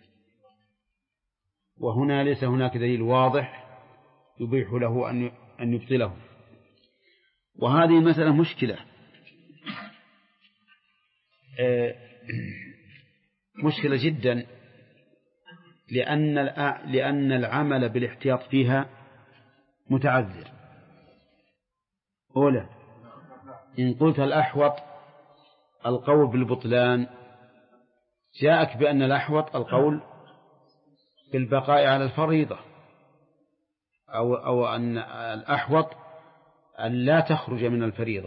وهنا ليس هناك دليل واضح يبيح له أن يبطله. وهذه مسألة مشكلة، مشكلة جدا، لأن العمل بالاحتياط فيها متعذر. أولا إن قلت الأحوط القول بالبطلان، جاءك بأن الأحوط القول بالبقاء على الفريضة، أو أن الأحوط أن لا تخرج من الفريضة.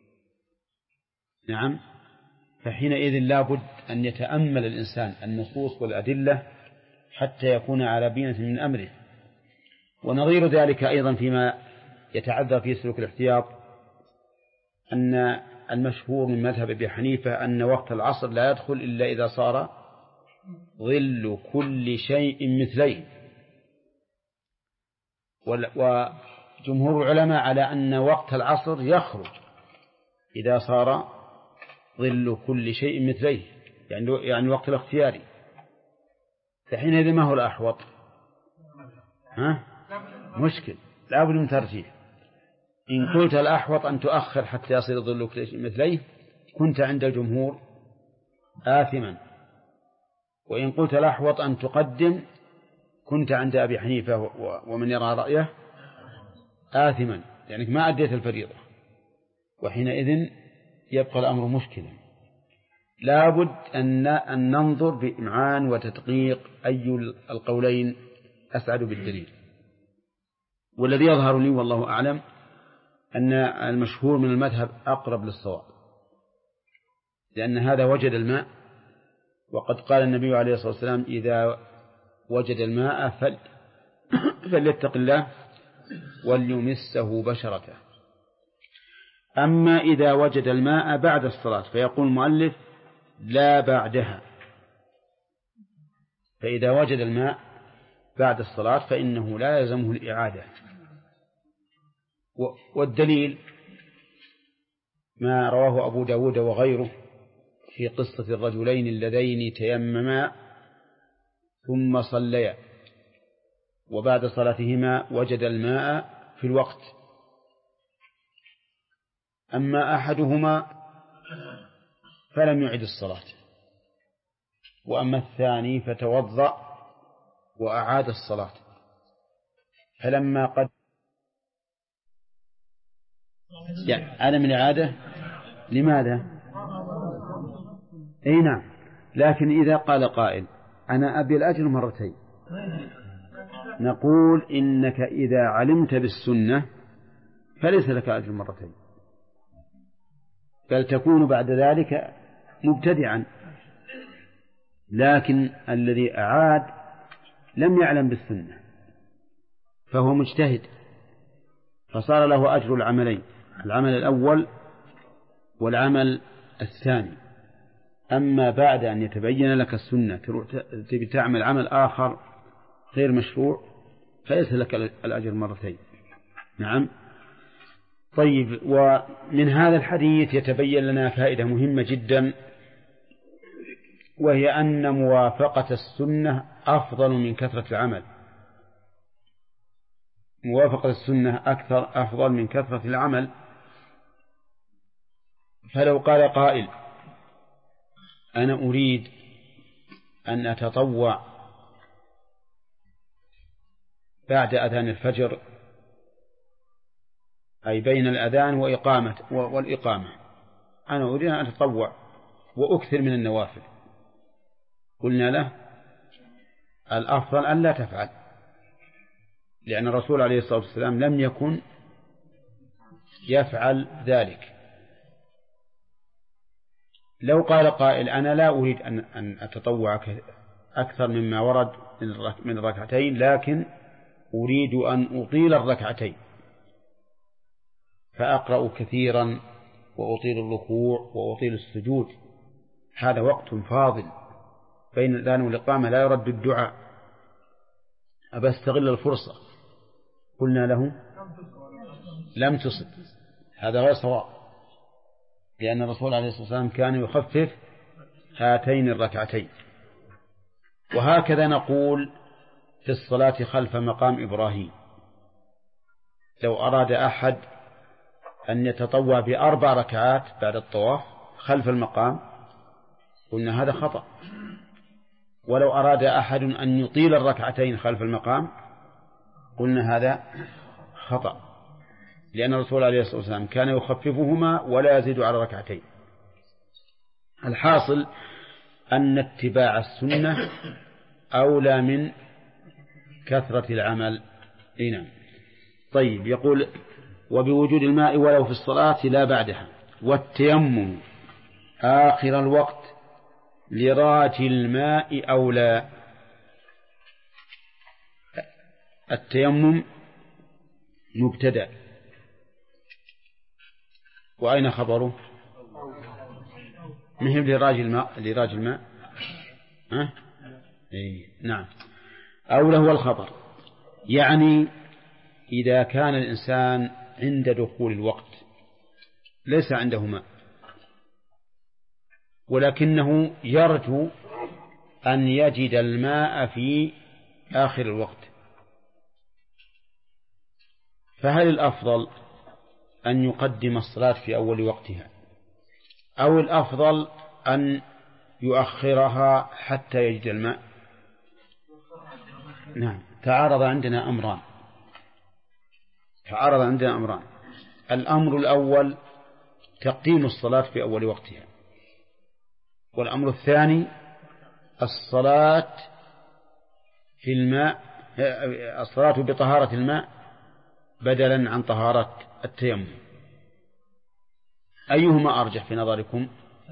نعم، فحينئذ لا بد أن يتأمل الإنسان النصوص والأدلة حتى يكون على بينة من أمره. ونظير ذلك أيضا فيما يتعذر في سلوك الاحتياط أن المشهور من مذهب أبي حنيفة أن وقت العصر لا يدخل إلا إذا صار ظل كل شيء مثليه، وجمهور العلماء على أن وقت العصر يخرج إذا صار ظل كل شيء مثليه، يعني وقت الاختياري. فحينئذ ما هو الأحوط؟ مشكل، لا بد من ترجيح. إن قلت الأحوط أن تؤخر حتى يصير ظل كل شيء مثليه كنت عند الجمهور آثما، وإن قلت الأحوط أن تقدم كنت عند أبي حنيفة ومن يرى رأيه آثما، يعني ما أديت الفريضة، وحينئذ يبقى الأمر مشكلا. لا بد أن ننظر بإمعان وتدقيق أي القولين أسعد بالدليل. والذي يظهر لي والله أعلم أن المشهور من المذهب أقرب للصواب، لأن هذا وجد الماء، وقد قال النبي عليه الصلاة والسلام إذا وجد الماء فليتق الله وليمسه بشرته. أما إذا وجد الماء بعد الصلاة فيقول المؤلف لا بعدها، فإذا وجد الماء بعد الصلاة فإنه لا يلزمه الإعادة. والدليل ما رواه أبو داود وغيره في قصة الرجلين اللذين تيمما ثم صليا وبعد صلاتهما وجد الماء في الوقت، أما أحدهما فلم يعد الصلاة، وأما الثاني فتوضأ وأعاد الصلاة. فلما قد عدم الإعادة لماذا؟ أي نعم، لكن إذا قال قائل أنا أبي الأجر مرتين، نقول إنك إذا علمت بالسنة فليس لك أجر مرتين، بل تكون بعد ذلك مبتدعا. لكن الذي أعاد لم يعلم بالسنة فهو مجتهد، فصار له أجر العملين، العمل الأول والعمل الثاني. أما بعد أن يتبين لك السنة تبي تعمل عمل آخر غير مشروع فليس لك الأجر مرتين. نعم. طيب، ومن هذا الحديث يتبين لنا فائدة مهمة جدا، وهي أن موافقة السنة أفضل من كثرة العمل. موافقة السنة أفضل من كثرة العمل. فلو قال قائل أنا أريد أن أتطوع بعد أذان الفجر، أي بين الأذان والإقامة، أنا أريد أن أتطوع وأكثر من النوافل، قلنا له الأفضل أن لا تفعل، لأن الرسول عليه الصلاة والسلام لم يكن يفعل ذلك. لو قال قائل أنا لا أريد أن أتطوع أكثر مما ورد من الركعتين، لكن أريد أن أطيل الركعتين فأقرأ كثيرا وأطيل الركوع وأطيل السجود، هذا وقت فاضل بين الأذان والإقامة لا يرد الدعاء، أبى أستغل الفرصة، قلنا له لم تصب، هذا غير صواب، لأن الرسول عليه الصلاة والسلام كان يخفف هاتين الركعتين. وهكذا نقول في الصلاة خلف مقام إبراهيم، لو أراد أحد أن يتطوع ب4 ركعات بعد الطواف خلف المقام قلنا هذا خطأ. ولو أراد أحد أن يطيل الركعتين خلف المقام قلنا هذا خطأ، لأن الرسول عليه الصلاة والسلام كان يخففهما ولا يزيد على ركعتين. الحاصل أن اتباع السنة أولى من كثرة العمل. نعم. طيب، يقول وبوجود الماء ولو في الصلاة لا بعدها، والتيمم آخر الوقت لراجي الماء أولى. التيمم مبتدأ، وأين خبره؟ مهم لراجي الماء ها؟ إيه. نعم، أولى هو الخبر، يعني إذا كان الإنسان عند دخول الوقت ليس عنده ماء ولكنه يرجو أن يجد الماء في آخر الوقت، فهل الأفضل أن يقدم الصلاة في أول وقتها، أو الأفضل أن يؤخرها حتى يجد الماء؟ نعم، تعارض عندنا أمران. الأمر الأول تقديم الصلاة في أول وقتها، والأمر الثاني الصلاة في الماء، الصلاة بطهارة الماء بدلا عن طهارة التيمم. أيهما أرجح في نظركم؟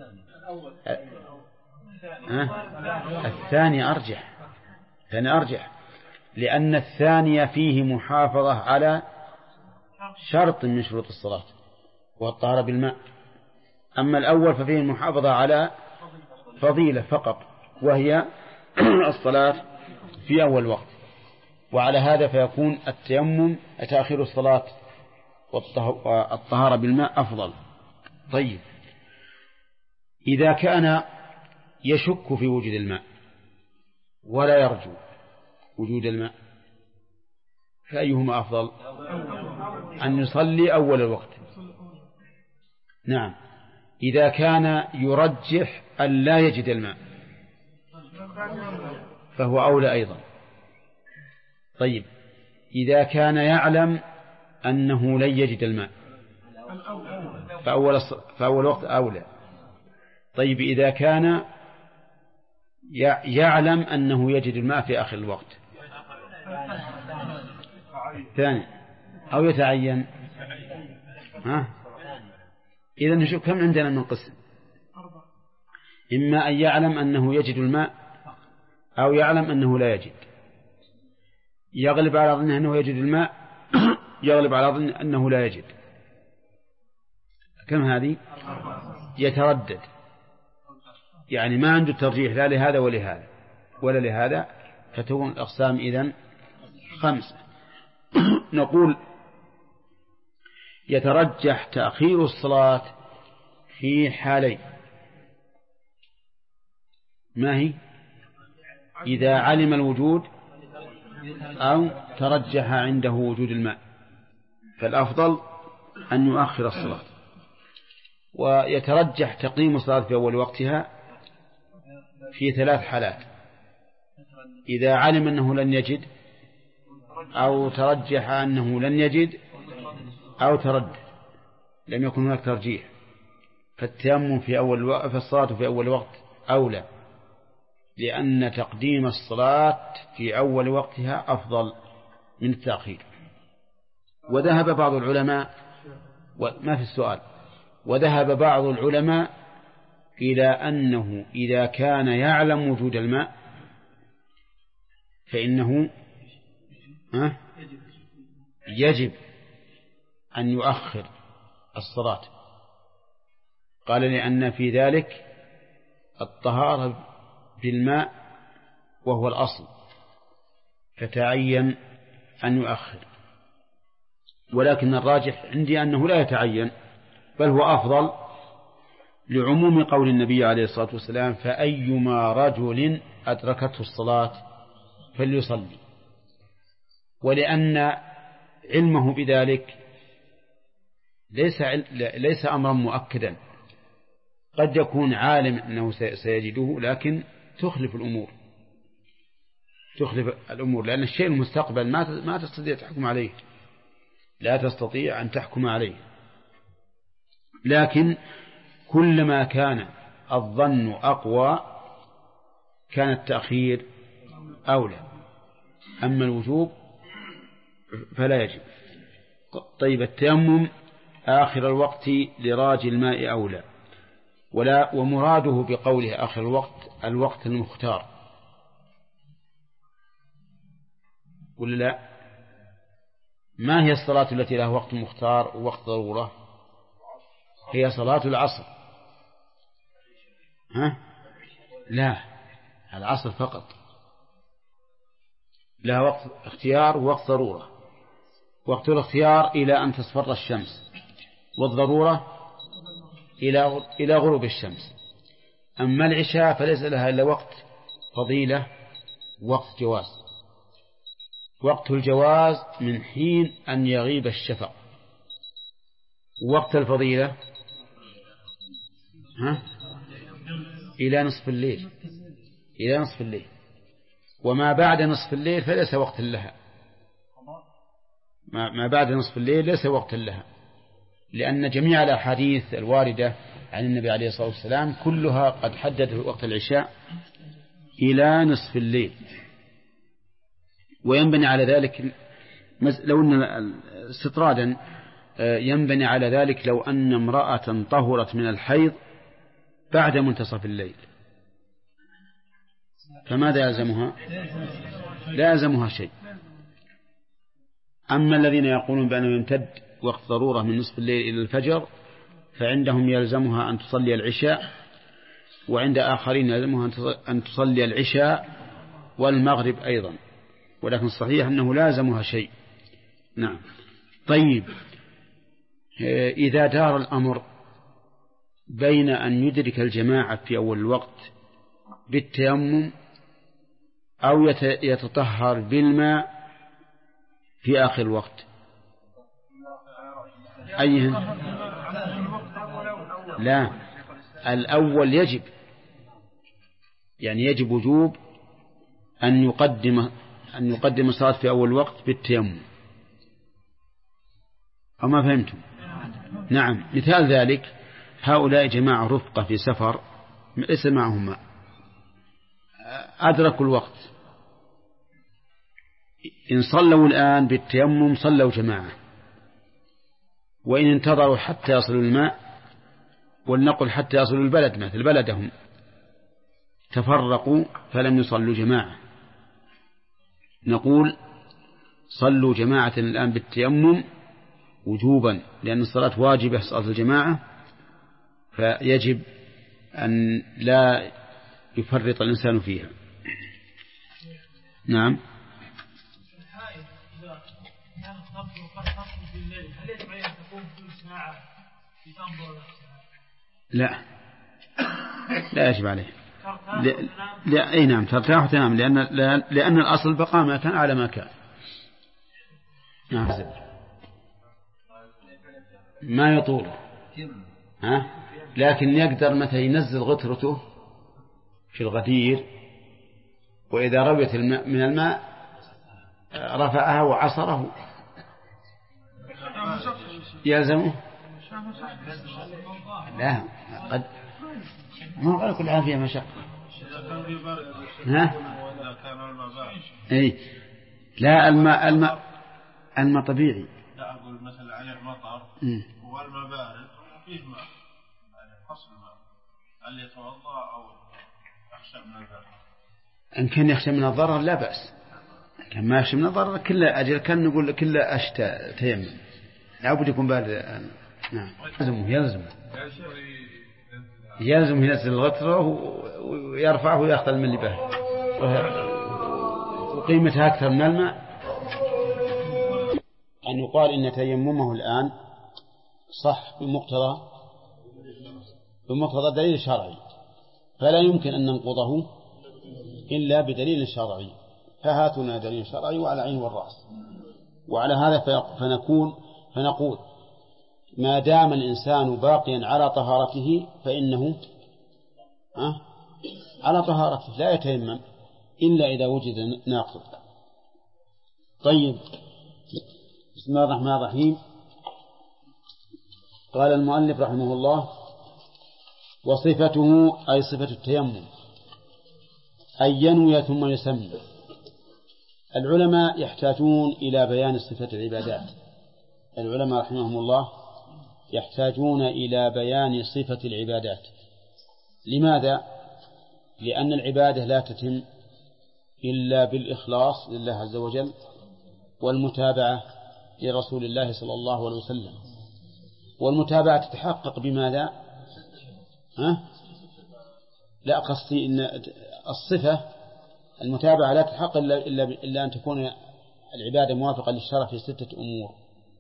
الثاني أرجح، لأن الثاني فيه محافظة على شرط من شروط الصلاة والطهارة بالماء، أما الأول ففيه المحافظة على فضيلة فقط وهي الصلاة في أول وقت. وعلى هذا فيكون التيمم تأخير الصلاة والطهارة بالماء أفضل. طيب، إذا كان يشك في وجود الماء ولا يرجو وجود الماء فأيهما أفضل؟ أن يصلي أول الوقت. نعم، إذا كان يرجح أن لا يجد الماء فهو أولى أيضا. طيب، إذا كان يعلم أنه لن يجد الماء فأول وقت أولى. طيب، إذا كان يعلم أنه يجد الماء في آخر الوقت ثاني أو يتعين، إذا نشوف كم عندنا من قسم، إما أن يعلم أنه يجد الماء أو يعلم أنه لا يجد. يغلب على ظنه أنه يجد الماء يغلب على ظنه أنه لا يجد. كم هذه؟ يتردد، يعني ما عنده ترجيح لا لهذا ولهذا ولا لهذا، فتكون الأقسام إذن 5. نقول يترجح تأخير الصلاة في حالين. ما هي؟ إذا علم الوجود أو ترجح عنده وجود الماء، فالأفضل أن يؤخر الصلاة. ويترجح تقييم الصلاة في أول وقتها في 3 حالات: إذا علم أنه لن يجد، أو ترجح أنه لن يجد، أو تردد، لم يكن هناك ترجيح، فالتيمم في الصلاة في أول وقت أولى، لأن تقديم الصلاة في أول وقتها أفضل من التأخير. وذهب بعض العلماء ما في السؤال، وذهب بعض العلماء إلى أنه إذا كان يعلم وجود الماء فإنه يجب أن يؤخر الصلاة. قال لأن في ذلك الطهارة بالماء وهو الأصل، فتعين أن يؤخر. ولكن الراجح عندي أنه لا يتعين، بل هو أفضل، لعموم قول النبي عليه الصلاة والسلام: فأيما رجل أدركته الصلاة فليصلي. ولأن علمه بذلك ليس أمرا مؤكدا، قد يكون عالم أنه سيجده، لكن تخلف الأمور، لأن الشيء المستقبل ما تستطيع تحكم عليه، لا تستطيع أن تحكم عليه. لكن كلما كان الظن أقوى كان التأخير أولى، أما الوجوب فلا يجب. طيب، التيمم آخر الوقت لراجي الماء أولى، ومراده بقوله آخر الوقت المختار، ولا لا؟ ما هي الصلاة التي لها وقت مختار ووقت ضرورة؟ هي صلاة العصر. لا، العصر فقط لها وقت اختيار ووقت ضرورة. وقت الاختيار إلى أن تصفر الشمس، والضرورة إلى غروب الشمس. أما العشاء فليس لها إلا وقت فضيلة، وقت جواز. وقت الجواز من حين أن يغيب الشفق. وقت الفضيلة إلى نصف الليل. وما بعد نصف الليل فليس وقت لها، ما بعد نصف الليل ليس وقت لها، لأن جميع الأحاديث الواردة عن النبي عليه الصلاة والسلام كلها قد حددت وقت العشاء إلى نصف الليل. وينبني على ذلك لو أن استطرادا ينبني على ذلك لو أن امرأة طهرت من الحيض بعد منتصف الليل، فماذا يلزمها؟ لا يلزمها شيء. أما الذين يقولون بأنه يمتد وقت ضرورة من نصف الليل إلى الفجر فعندهم يلزمها أن تصلي العشاء، وعند آخرين يلزمها أن تصلي العشاء والمغرب أيضا، ولكن الصحيح أنه لا يلزمها شيء. نعم. طيب، إذا دار الأمر بين أن يدرك الجماعة في أول الوقت بالتيمم أو يتطهر بالماء في آخر الوقت، أيهن؟ لا، الأول يجب، يعني يجب وجوب أن يقدم الصلاة في أول وقت بالتيمم. أما فهمتم؟ نعم. مثال ذلك هؤلاء جماعة رفقة في سفر ليس معهم ماء، أدركوا الوقت، إن صلوا الآن بالتيمم صلوا جماعة، وإن انتظروا حتى يصلوا الماء، ولنقل حتى يصلوا البلد مثل بلدهم، تفرقوا فلم يصلوا جماعة، نقول صلوا جماعة الآن بالتيمم وجوبا، لأن الصلاة واجبة صلاة الجماعة، فيجب أن لا يفرط الإنسان فيها. نعم. لا يجب عليه. أي نعم ترتاح وتنام، لأن الأصل بقاء ما كان على ما كان. نعم. ما يطول، لكن يقدر متى ينزل غترته في الغدير، وإذا رويت الماء من الماء رفعها وعصره يلزمه. لا قد ما قال كل عام فيها مشقة. أي لا، الماء طبيعي. لا أقول مثلا عليه مطر والماء بارد وفيه ماء، يعني فصل الماء، هل يتوضأ أو يخشى من الضرر؟ إن كان يخشى من الضرر لا بأس، كان ما يخشى من الضرر كل أجل كان نقول كل أشتى تيمم، لا بد يكون بارد. نعم. يلزم ينزل الغترة ويرفعه ويأخذ الماء اللي به، وقيمتها أكثر من الماء. أن يقال إن تيممه الآن صح بمقتضى دليل شرعي، فلا يمكن أن ننقضه إلا بدليل شرعي، فهاتنا دليل شرعي وعلى عين والرأس. وعلى هذا فنقول ما دام الإنسان باقيا على طهارته فإنه على طهارته لا يتيمم إلا إذا وجد ناقض. طيب، بسم الله الرحمن الرحيم. قال المؤلف رحمه الله: وصفته أي صفة التيمم أن ينوي ثم يسمي. العلماء يحتاجون إلى بيان صفة العبادات، العلماء رحمهم الله يحتاجون إلى بيان صفة العبادات. لماذا؟ لأن العبادة لا تتم إلا بالإخلاص لله عز وجل والمتابعة لرسول الله صلى الله عليه وسلم. والمتابعة تتحقق بماذا؟ لا قصدي إن الصفة المتابعة لا تتحقق إلا أن تكون العبادة موافقة للشرع في 6 أمور،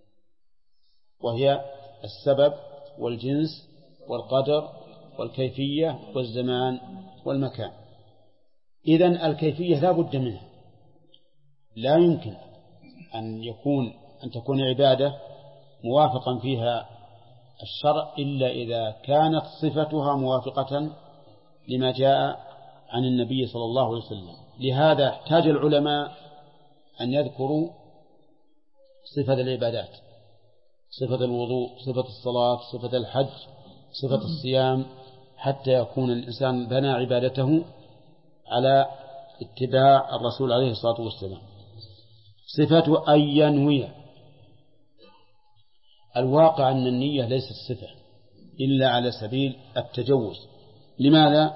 وهي السبب والجنس والقدر والكيفية والزمان والمكان. إذن الكيفية لا بد منها، لا يمكن أن تكون عبادة موافقا فيها الشرع إلا إذا كانت صفتها موافقة لما جاء عن النبي صلى الله عليه وسلم. لهذا احتاج العلماء أن يذكروا صفة العبادات، صفة الوضوء، صفة الصلاة، صفة الحج، صفة الصيام، حتى يكون الإنسان بنى عبادته على اتباع الرسول عليه الصلاة والسلام. صفة أن ينوي. الواقع أن النية ليست صفة إلا على سبيل التجوز. لماذا؟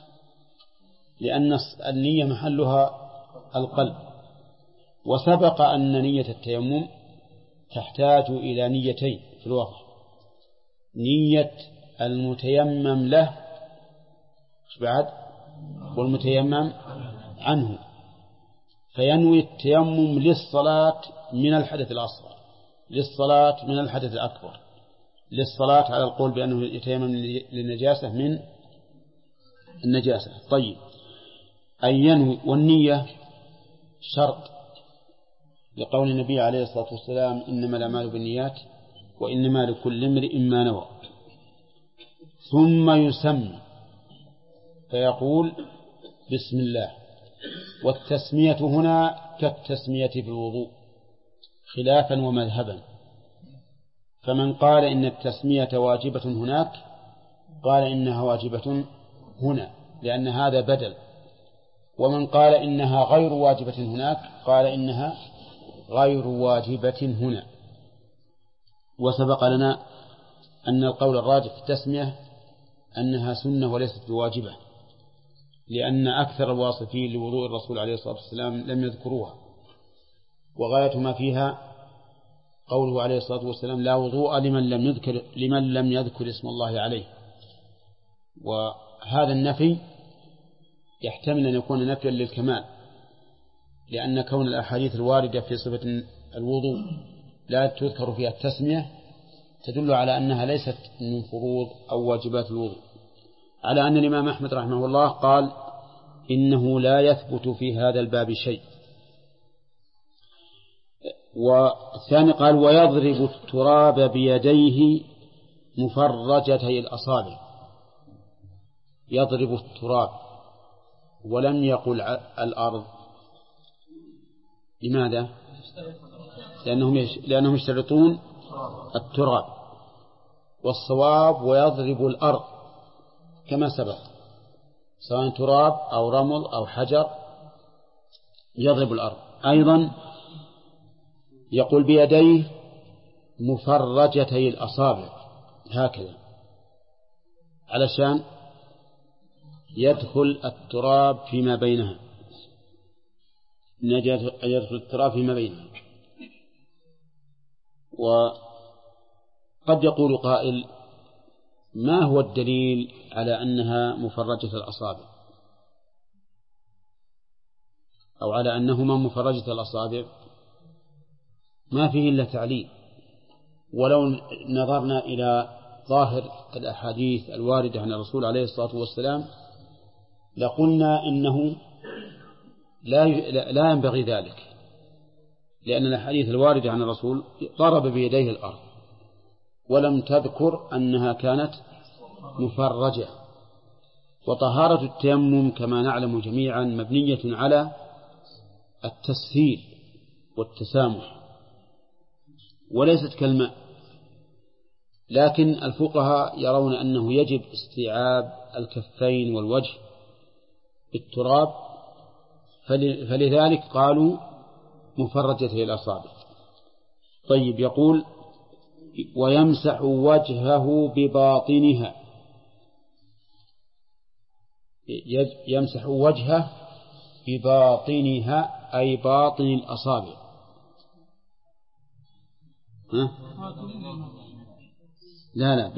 لأن النية محلها القلب، وسبق أن نية التيمم تحتاج إلى نيتين في الواقع: نية المتيمم له بعد والمتيمم عنه. فينوي التيمم للصلاة من الحدث الأصغر، للصلاة من الحدث الأكبر، للصلاة على القول بأنه يتيمم للنجاسة من النجاسة. طيب، أن ينوي، والنية شرط لقول النبي عليه الصلاة والسلام: إنما الأعمال بالنيات وإنما لكل امرئ ما نوى. ثم يسمي فيقول بسم الله. والتسمية هنا كالتسمية في الوضوء خلافا ومذهبا، فمن قال إن التسمية واجبة هناك قال إنها واجبة هنا لأن هذا بدل، ومن قال إنها غير واجبة هناك قال إنها غير واجبة هنا. وسبق لنا أن القول الراجح في التسمية أنها سنة وليست بواجبة، لأن أكثر الواصفين لوضوء الرسول عليه الصلاة والسلام لم يذكروها. وغاية ما فيها قوله عليه الصلاة والسلام لا وضوء لمن لم يذكر اسم الله عليه. وهذا النفي يحتمل أن يكون نفيا للكمال، لأن كون الأحاديث الواردة في صفة الوضوء لا تذكر فيها التسمية تدل على أنها ليست من فروض أو واجبات الوضوء، على أن الإمام أحمد رحمه الله قال إنه لا يثبت في هذا الباب شيء. والثاني قال ويضرب التراب بيديه مفرجتي الأصابع. يضرب التراب ولم يقل الأرض. لماذا؟ لأنهم يشترطون التراب، والصواب ويضرب الأرض كما سبق، سواء تراب أو رمل أو حجر يضرب الأرض. أيضا يقول بيديه مفرجتي الأصابع هكذا علشان يدخل التراب فيما بينها، يدخل التراب فيما بينها. وقد يقول قائل ما هو الدليل على أنها مفرجة الأصابع أو على أنهما مفرجة الأصابع؟ ما فيه إلا تعليل. ولو نظرنا إلى ظاهر الأحاديث الواردة عن الرسول عليه الصلاة والسلام لقلنا إنه لا ينبغي ذلك، لأن الأحاديث الواردة عن الرسول ضرب بيديه الأرض ولم تذكر أنها كانت مفرجة. وطهارة التيمم كما نعلم جميعا مبنية على التسهيل والتسامح وليست كالماء، لكن الفقهاء يرون أنه يجب استيعاب الكفين والوجه بالتراب، فلذلك قالوا مفرجته الأصابع. طيب يقول ويمسح وجهه بباطنها. يمسح وجهه بباطنها أي باطن الأصابع. لا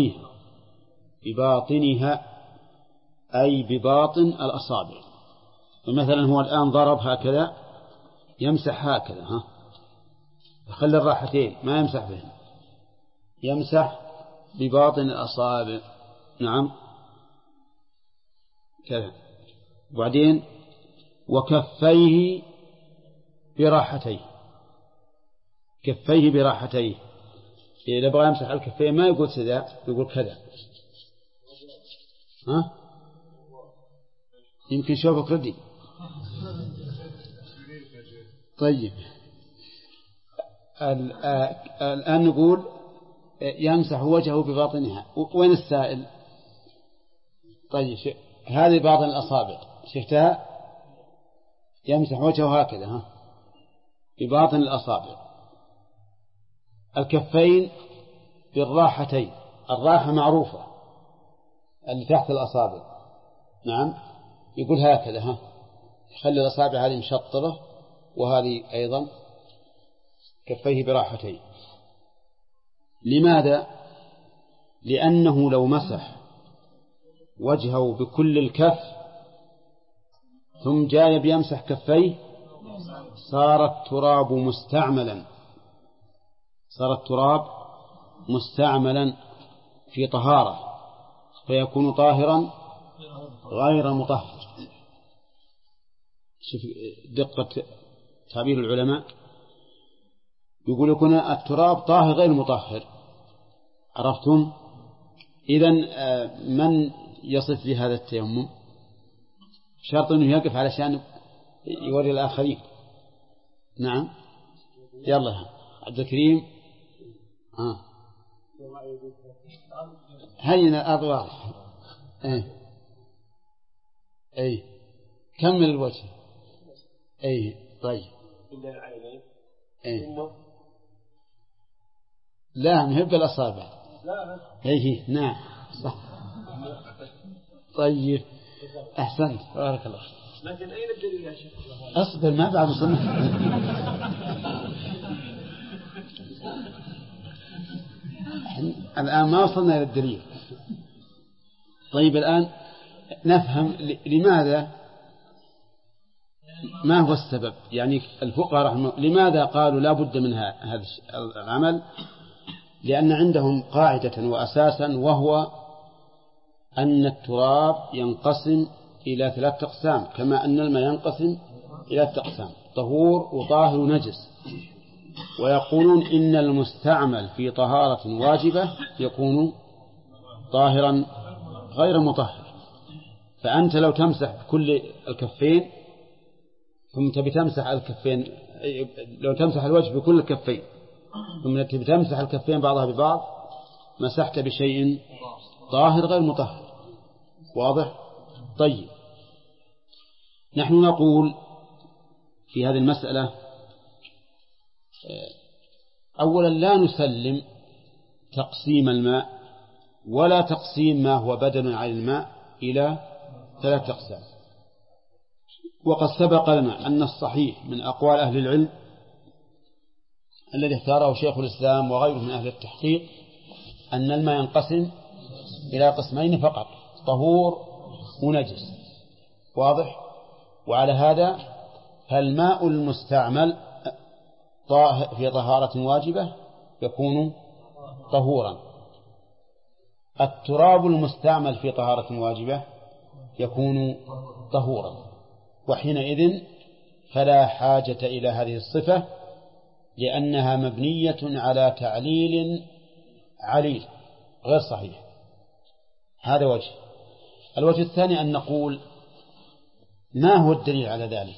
بباطنها أي بباطن الأصابع. فمثلا هو الآن ضرب هكذا يمسح هكذا يخلي الراحتين ما يمسح بهم، يمسح بباطن الأصابع. نعم كذا. وبعدين وكفيه براحتيه. كفيه براحتيه إذا بغى يمسح الكفين ما يقول كذا، يقول كذا. يمكن شوفك ردي. طيب الآن نقول يمسح وجهه بباطنها. وين السائل؟ طيب هذه باطن الأصابع شفتها، يمسح وجهه هكذا بباطن الأصابع. الكفين بالراحتين، الراحة معروفة اللي تحت الأصابع. نعم يقول هكذا يخلي الأصابع هذه مشطرة وهذه أيضا كفيه براحتين. لماذا؟ لأنه لو مسح وجهه بكل الكف ثم جاء بيمسح كفيه صار التراب مستعملا في طهارة، فيكون طاهرا غير مطهر. شوف دقة تعبير العلماء، يقول لكم التراب طاهر غير مطهر. عرفتم؟ إذن من يصف بهذا التيمم شرط أنه يقف علشان يوري الآخرين. نعم يلا عبد الكريم. هينا الأرض واضح. أي كمل الوجه. طيب لا نهب الأصابع. نعم صح. طيب أحسنت بارك الله. لكن أين الدليل يا شيخ؟ أصبر ما بعد وصلنا. الآن ما وصلنا إلى الدليل. طيب الآن نفهم لماذا، ما هو السبب؟ يعني الفقهاء رحمه لماذا قالوا لا بد من هذا العمل؟ لأن عندهم قاعدة وأساسا، وهو أن التراب ينقسم إلى 3 أقسام، كما أن الماء ينقسم إلى 3 أقسام: طهور وطاهر ونجس. ويقولون إن المستعمل في طهارة واجبة يكون طاهرا غير مطهر. فأنت لو تمسح كل الكفين ثم تبي تمسح الكفين، لو تمسح الوجه بكل الكفين ثم تبي تمسح الكفين بعضها ببعض، مسحت بشيء طاهر غير مطهر. واضح؟ طيب، نحن نقول في هذه المسألة أولا لا نسلم تقسيم الماء ولا تقسيم ما هو بدل عن الماء إلى 3 أقسام. وقد سبق لنا أن الصحيح من أقوال أهل العلم الذي اختاره شيخ الإسلام وغيره من أهل التحقيق أن الماء ينقسم إلى قسمين فقط: طهور ونجس. واضح؟ وعلى هذا فالماء المستعمل في طهارة واجبة يكون طهورا، التراب المستعمل في طهارة واجبة يكون طهورا، وحينئذ فلا حاجة إلى هذه الصفة، لأنها مبنية على تعليل عليل غير صحيح. هذا وجه. الوجه الثاني أن نقول ما هو الدليل على ذلك؟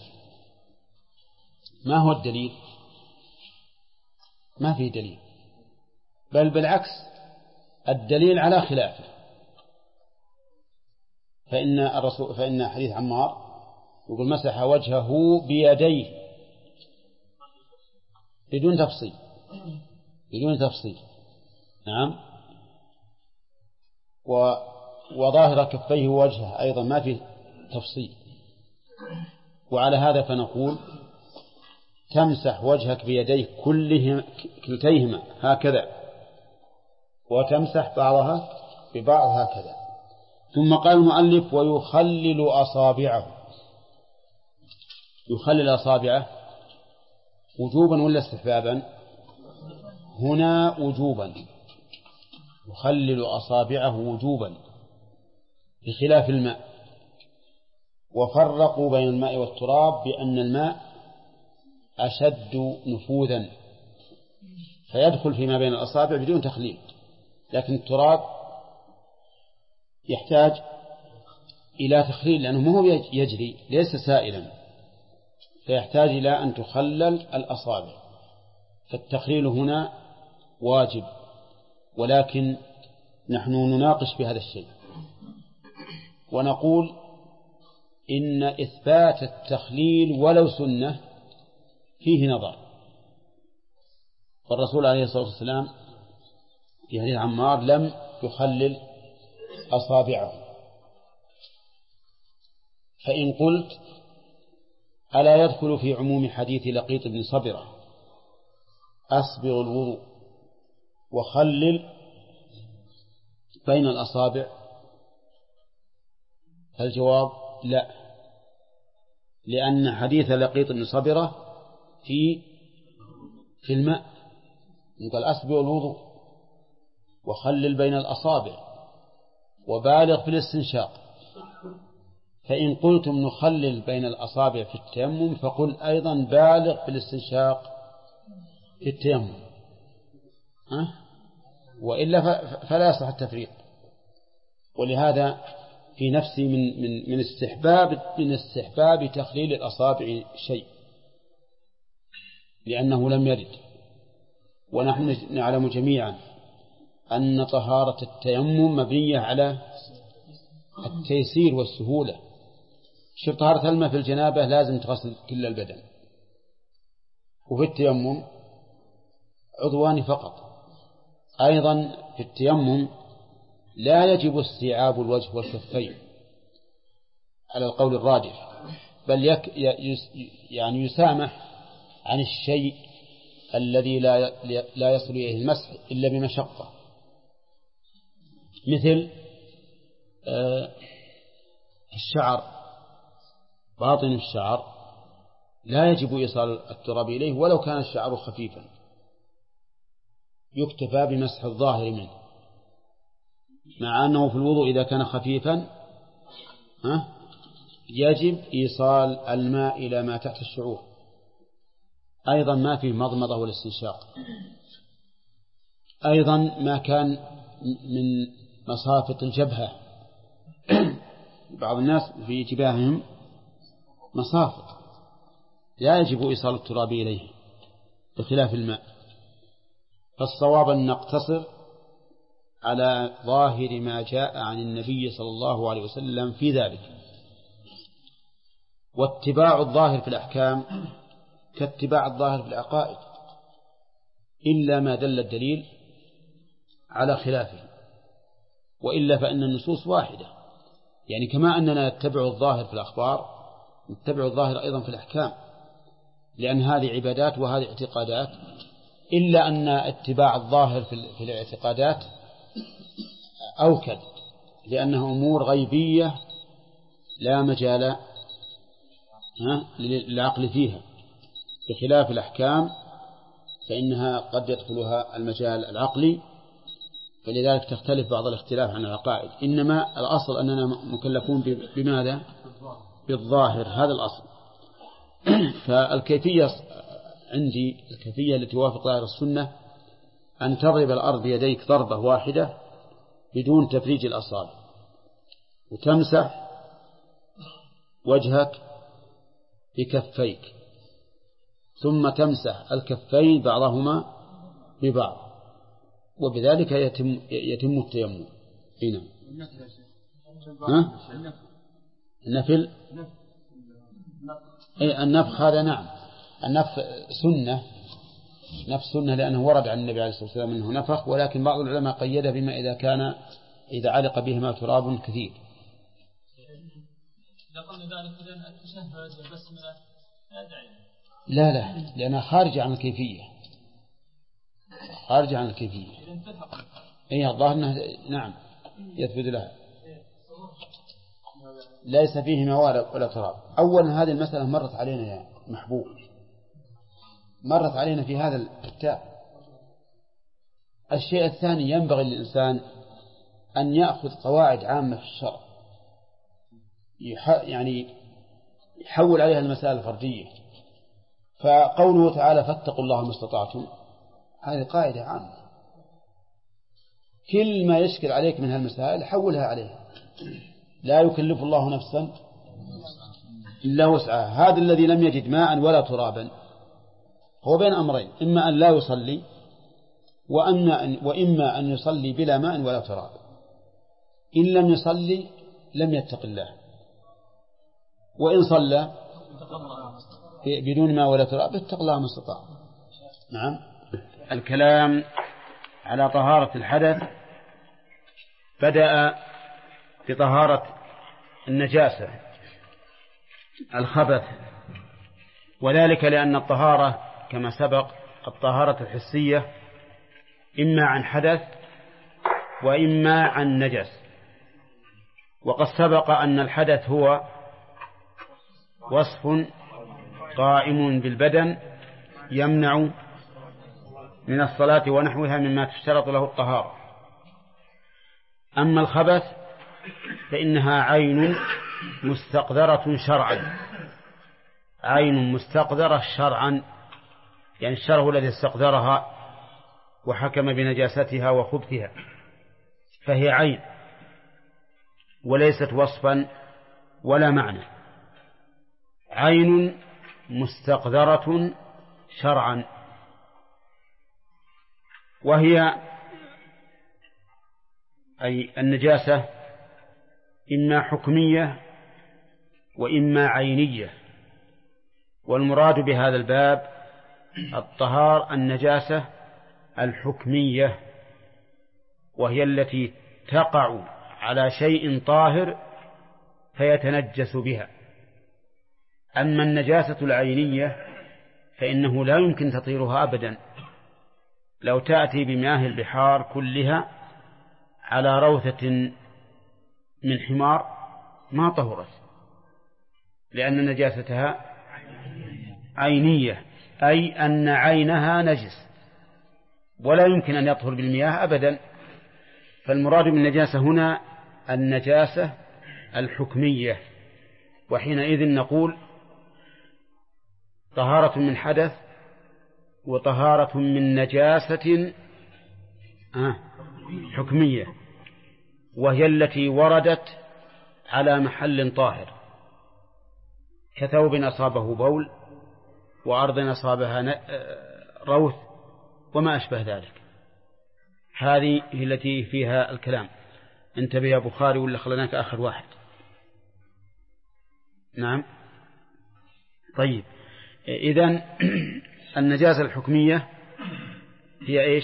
ما هو الدليل؟ ما في دليل، بل بالعكس الدليل على خلافه. فإن حديث عمار يقول مسح وجهه بيديه بدون تفصيل. نعم. وظاهر كفيه ووجهه أيضا ما فيه تفصيل. وعلى هذا فنقول تمسح وجهك بيديك كلتيهما هكذا، وتمسح بعضها ببعض هكذا. ثم قال المؤلف ويخلل أصابعه. يخلل أصابعه وجوبا ولا استحبابا؟ هنا وجوبا، يخلل أصابعه وجوبا بخلاف الماء. وفرقوا بين الماء والتراب بأن الماء أشد نفوذا فيدخل فيما بين الأصابع بدون تخليل، لكن التراب يحتاج إلى تخليل لأنه ما هو يجري، ليس سائلا، فيحتاج إلى أن تخلل الأصابع. فالتخليل هنا واجب، ولكن نحن نناقش بهذا الشيء ونقول إن إثبات التخليل ولو سنة فيه نظر. فالرسول عليه الصلاة والسلام في حديث عمار لم يخلل أصابعه. فإن قلت ألا يدخل في عموم حديث لقيط بن صبرة أسبغ الوضوء وخلل بين الأصابع؟ الجواب لا، لأن حديث لقيط بن صبرة في الماء، قال أسبغ الوضوء وخلل بين الأصابع وبالغ في الاستنشاق. فإن قلتم نخلل بين الأصابع في التيمم فقل أيضا بالغ في الاستنشاق في التيمم، وإلا فلا يصح التفريق. ولهذا في نفسي من استحباب تخليل الأصابع شيء، لأنه لم يرد. ونحن نعلم جميعا أن طهارة التيمم مبنية على التيسير والسهولة. شوف طهارة الماء في الجنابة لازم تغسل كل البدن، وفي التيمم عضوان فقط. أيضا في التيمم لا يجب استيعاب الوجه والكفين على القول الراجح، بل يعني يسامح عن الشيء الذي لا يصل إليه المسح إلا بمشقة، مثل الشعر، باطن الشعر لا يجب إيصال التراب إليه ولو كان الشعر خفيفا، يكتفى بمسح الظاهر منه، مع أنه في الوضوء إذا كان خفيفا يجب إيصال الماء إلى ما تحت الشعور. أيضا ما فيه مضمضة والاستنشاق، أيضا ما كان من مصافط الجبهة، بعض الناس في جباههم مصافط لا يجب إيصال التراب إليه بخلاف الماء. فالصواب أن نقتصر على ظاهر ما جاء عن النبي صلى الله عليه وسلم في ذلك. واتباع الظاهر في الأحكام كاتباع الظاهر في العقائد، إلا ما دل الدليل على خلافه، وإلا فإن النصوص واحدة. يعني كما أننا نتبع الظاهر في الأخبار نتبع الظاهر أيضا في الأحكام، لأن هذه عبادات وهذه اعتقادات، إلا أن اتباع الظاهر في الاعتقادات أوكد، لأنها أمور غيبية لا مجال للعقل فيها، بخلاف الأحكام فإنها قد يدخلها المجال العقلي، فلذلك تختلف بعض الاختلاف عن العقائد. إنما الأصل أننا مكلفون بماذا؟ بالظاهر، هذا الأصل. فالكيفية عندي الكيفية التي توافق ظاهر السنة أن تضرب الأرض بيديك ضربة واحدة بدون تفريج الأصابع، وتمسح وجهك بكفيك، ثم تمسح الكفين بعضهما ببعض، وبذلك يتم التيمم. هنا النفل النفخ هذا نعم، النفخ سنة، نفس سنة لأنه ورد عن النبي عليه الصلاة والسلام أنه نفخ، ولكن بعض العلماء قيده بما إذا علق بهما تراب كثير. إذا قلنا ذلك لأن التشهد والبسملة لا داعي. لا لأنها خارجة عن الكيفية، خارجة عن الكيفية. أي الظاهر نعم يثبت لها، ليس فيه موارد ولا تراب. أولا هذه المسألة مرت علينا يا محبوب، مرت علينا في هذا الكتاب. الشيء الثاني ينبغي للإنسان أن يأخذ قواعد عامة في الشرع، يعني يحول عليها المسائل الفردية. فقوله تعالى فاتقوا الله ما استطعتم، هذه قاعدة عامة، كل ما يشكل عليك من هالمسائل حولها عليها، لا يكلف الله نفسا إلا وسعها. هذا الذي لم يجد ماء ولا ترابا هو بين أمرين، إما أن لا يصلي وإما أن يصلي بلا ماء ولا تراب. إن لم يصلي لم يتق الله، وإن صلى بدون ماء ولا تراب اتق الله ما استطاع. نعم. الكلام على طهارة الحدث بدأ بطهارة النجاسة الخبث، وذلك لأن الطهارة كما سبق الطهارة الحسية إما عن حدث وإما عن نجس. وقد سبق أن الحدث هو وصف قائم بالبدن يمنع من الصلاة ونحوها مما تشترط له الطهارة. أما الخبث فإنها عين مستقدرة شرعا، عين مستقدرة شرعا، يعني الشرع الذي استقدرها وحكم بنجاستها وخبثها، فهي عين وليست وصفا ولا معنى، عين مستقدرة شرعا. وهي أي النجاسة إما حكمية وإما عينية، والمراد بهذا الباب النجاسة الحكمية، وهي التي تقع على شيء طاهر فيتنجس بها. أما النجاسة العينية فإنه لا يمكن تطهيرها أبدا. لو تأتي بمياه البحار كلها على روثة من حمار ما طهرت، لأن نجاستها عينية، أي أن عينها نجس ولا يمكن أن يطهر بالمياه أبدا. فالمراد بالنجاسة هنا النجاسة الحكمية، وحينئذ نقول طهارة من حدث وطهارة من نجاسة حكمية، وهي التي وردت على محل طاهر، كثوب أصابه بول وأرض أصابها روث وما أشبه ذلك. هذه هي التي فيها الكلام. انتبه يا بخاري ولا خلناك آخر واحد. نعم. طيب، إذن النجاسة الحكمية هي إيش؟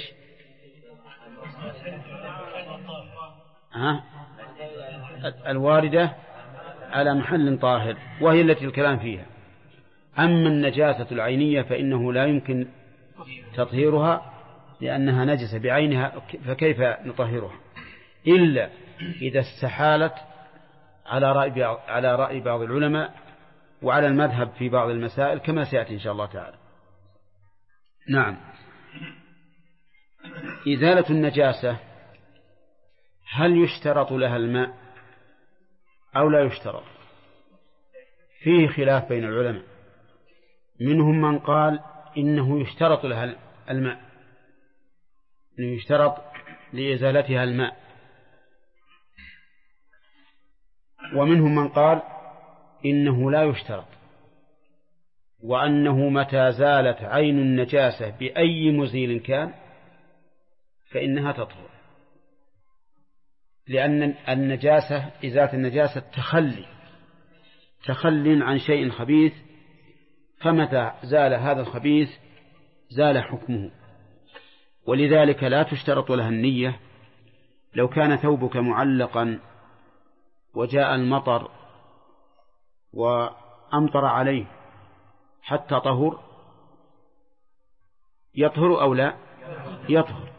الواردة على محل طاهر، وهي التي الكلام فيها. أما النجاسة العينية فإنه لا يمكن تطهيرها لأنها نجسة بعينها، فكيف نطهرها إلا إذا استحالت على رأي بعض العلماء وعلى المذهب في بعض المسائل كما سيأتي إن شاء الله تعالى. نعم. إزالة النجاسة هل يشترط لها الماء أو لا يشترط؟ فيه خلاف بين العلماء، منهم من قال إنه يشترط لها الماء، إنه يشترط لإزالتها الماء، ومنهم من قال إنه لا يشترط، وأنه متى زالت عين النجاسة بأي مزيل كان فإنها تطهر، لأن النجاسة إزالة النجاسة تخلي عن شيء خبيث، فمتى زال هذا الخبيث زال حكمه. ولذلك لا تشترط لها النية. لو كان ثوبك معلقا وجاء المطر وأمطر عليه حتى طهر، يطهر أو لا يطهر.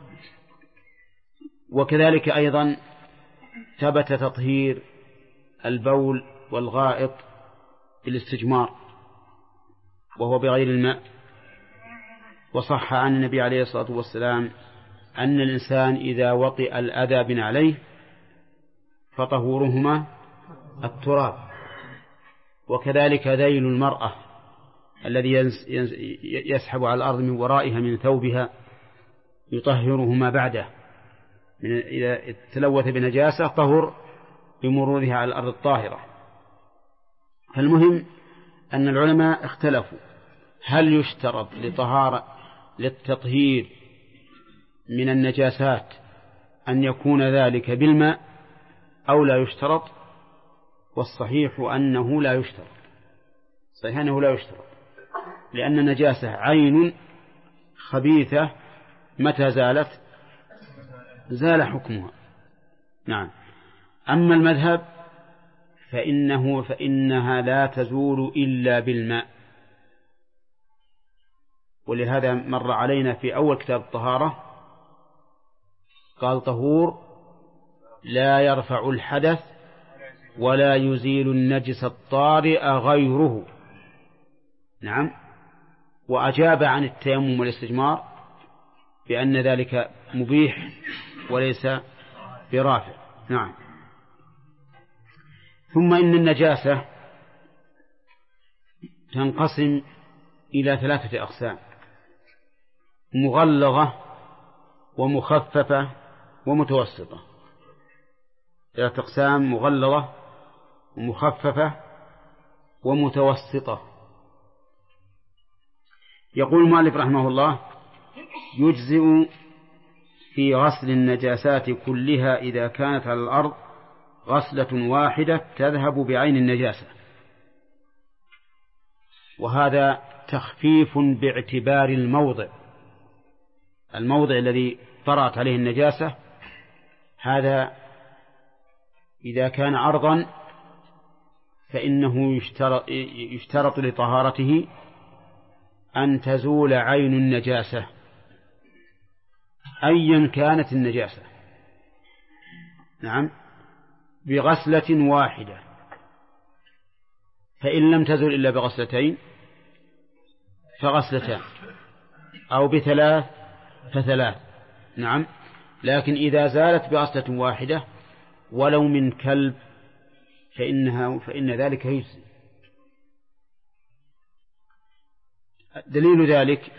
وكذلك أيضا ثبت تطهير البول والغائط بالاستجمار وهو بغير الماء، وصح عن النبي عليه الصلاة والسلام أن الإنسان إذا وطئ الأذى بنعليه فطهورهما التراب. وكذلك ذيل المرأة الذي يسحب على الأرض من ورائها من ثوبها يطهرهما بعده، إذا تلوث بنجاسة طهر بمرورها على الأرض الطاهرة. فالمهم أن العلماء اختلفوا هل يشترط للتطهير من النجاسات أن يكون ذلك بالماء أو لا يشترط. والصحيح أنه لا يشترط، صحيح أنه لا يشترط، لأن النجاسة عين خبيثة متى زالت زال حكمها. نعم. أما المذهب فإنها لا تزول إلا بالماء، ولهذا مر علينا في أول كتاب الطهارة قال طهور لا يرفع الحدث ولا يزيل النجس الطارئ غيره. نعم. وأجاب عن التيمم والاستجمار بأن ذلك مبيح وليس برافع. نعم. ثم إن النجاسة تنقسم إلى 3 أقسام: مغلظة ومخففة ومتوسطة. 3 أقسام: مغلظة ومخففة ومتوسطة. يقول المؤلف رحمه الله: يجزئ في غسل النجاسات كلها إذا كانت على الأرض غسلة واحدة تذهب بعين النجاسة. وهذا تخفيف باعتبار الموضع الذي طرأت عليه النجاسة، هذا إذا كان عرضا فإنه يشترط لطهارته أن تزول عين النجاسة أيا كانت النجاسة، نعم، بغسلة واحدة، فإن لم تزل إلا بغسلتين فغسلتان، أو بثلاث فثلاث، نعم. لكن إذا زالت بغسلة واحدة ولو من كلب فإن ذلك يجزي. دليل ذلك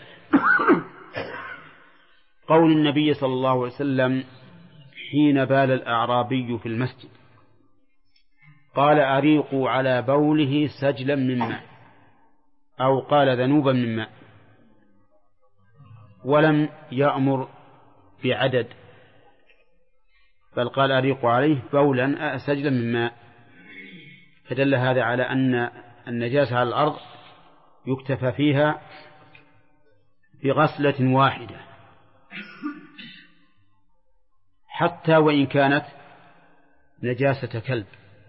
قول النبي صلى الله عليه وسلم حين بال الأعرابي في المسجد قال أريقوا على بوله سجلا من ماء، أو قال ذنوبا من ماء، ولم يأمر بعدد، بل قال أريقوا عليه بولا سجلا من ماء، فدل هذا على أن النجاسة على الأرض يكتفى فيها بغسلة واحدة حتى وإن كانت نجاسة كلب.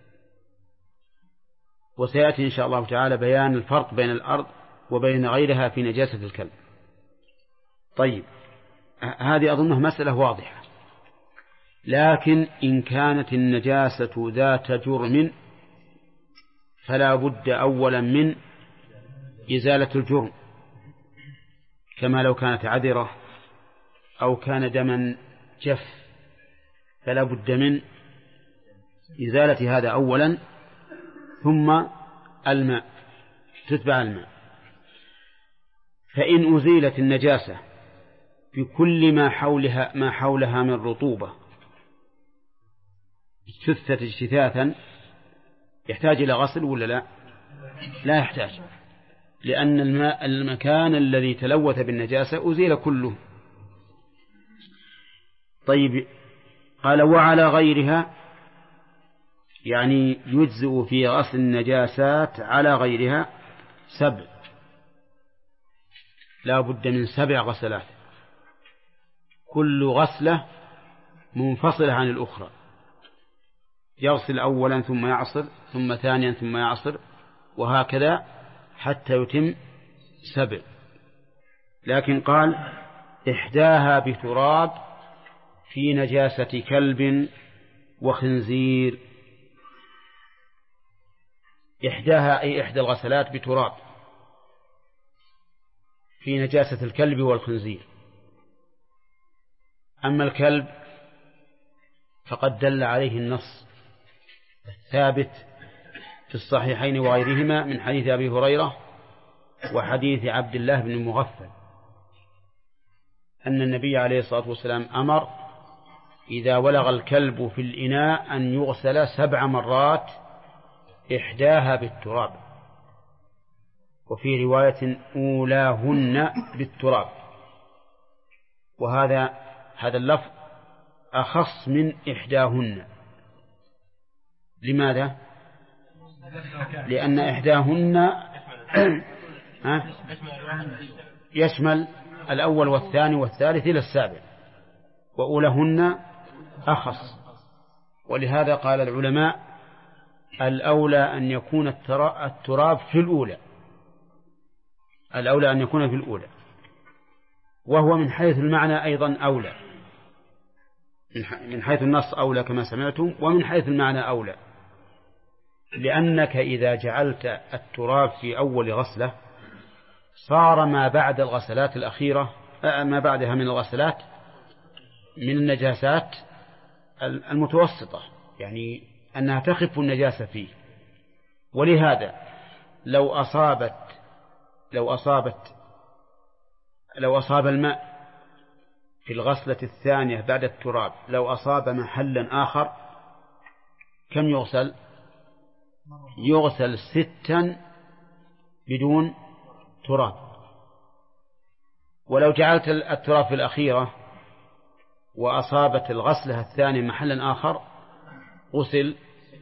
وسيأتي إن شاء الله تعالى بيان الفرق بين الأرض وبين غيرها في نجاسة الكلب. طيب، هذه أظنها مسألة واضحة. لكن إن كانت النجاسة ذات جرم فلا بد أولا من إزالة الجرم، كما لو كانت عذرة أو كان دما جف، فلا بد من إزالة هذا أولا، ثم الماء، تتبع الماء. فإن أزيلت النجاسة بكل ما حولها من رطوبة اجتثت اجتثاثا يحتاج إلى غسل ولا لا؟ لا يحتاج، لأن المكان الذي تلوث بالنجاسة أزيل كله. طيب، قال وعلى غيرها، يعني يجزئ في غسل النجاسات على غيرها 7، لا بد من 7 غسلات، كل غسلة منفصلة عن الأخرى، يغسل أولا ثم يعصر، ثم ثانيا ثم يعصر، وهكذا حتى يتم 7. لكن قال إحداها بتراب في نجاسة كلب وخنزير، إحداها أي إحدى الغسلات بتراب في نجاسة الكلب والخنزير. أما الكلب فقد دل عليه النص الثابت في الصحيحين وغيرهما من حديث أبي هريرة وحديث عبد الله بن المغفل أن النبي عليه الصلاة والسلام أمر إذا ولغ الكلب في الإناء أن يغسل 7 مرات إحداها بالتراب، وفي رواية أولاهن بالتراب. وهذا اللفظ أخص من إحداهن. لماذا؟ لأن إحداهن يشمل الأول والثاني والثالث إلى 7، وأولهن أخص. ولهذا قال العلماء الأولى أن يكون التراب في الأولى، الأولى أن يكون في الأولى، وهو من حيث المعنى أيضا أولى، من حيث النص أولى كما سمعتم، ومن حيث المعنى أولى، لأنك إذا جعلت التراب في أول غسلة صار ما بعد الغسلات الأخيرة ما بعدها من الغسلات من النجاسات المتوسطة، يعني أنها تخف النجاسة فيه. ولهذا لو أصاب الماء في الغسلة الثانية بعد التراب، لو أصاب محلا آخر كم يغسل؟ يغسل 6 بدون تراب. ولو جعلت التراب في الأخيرة وأصابت الغسلة الثانية محلا آخر غسل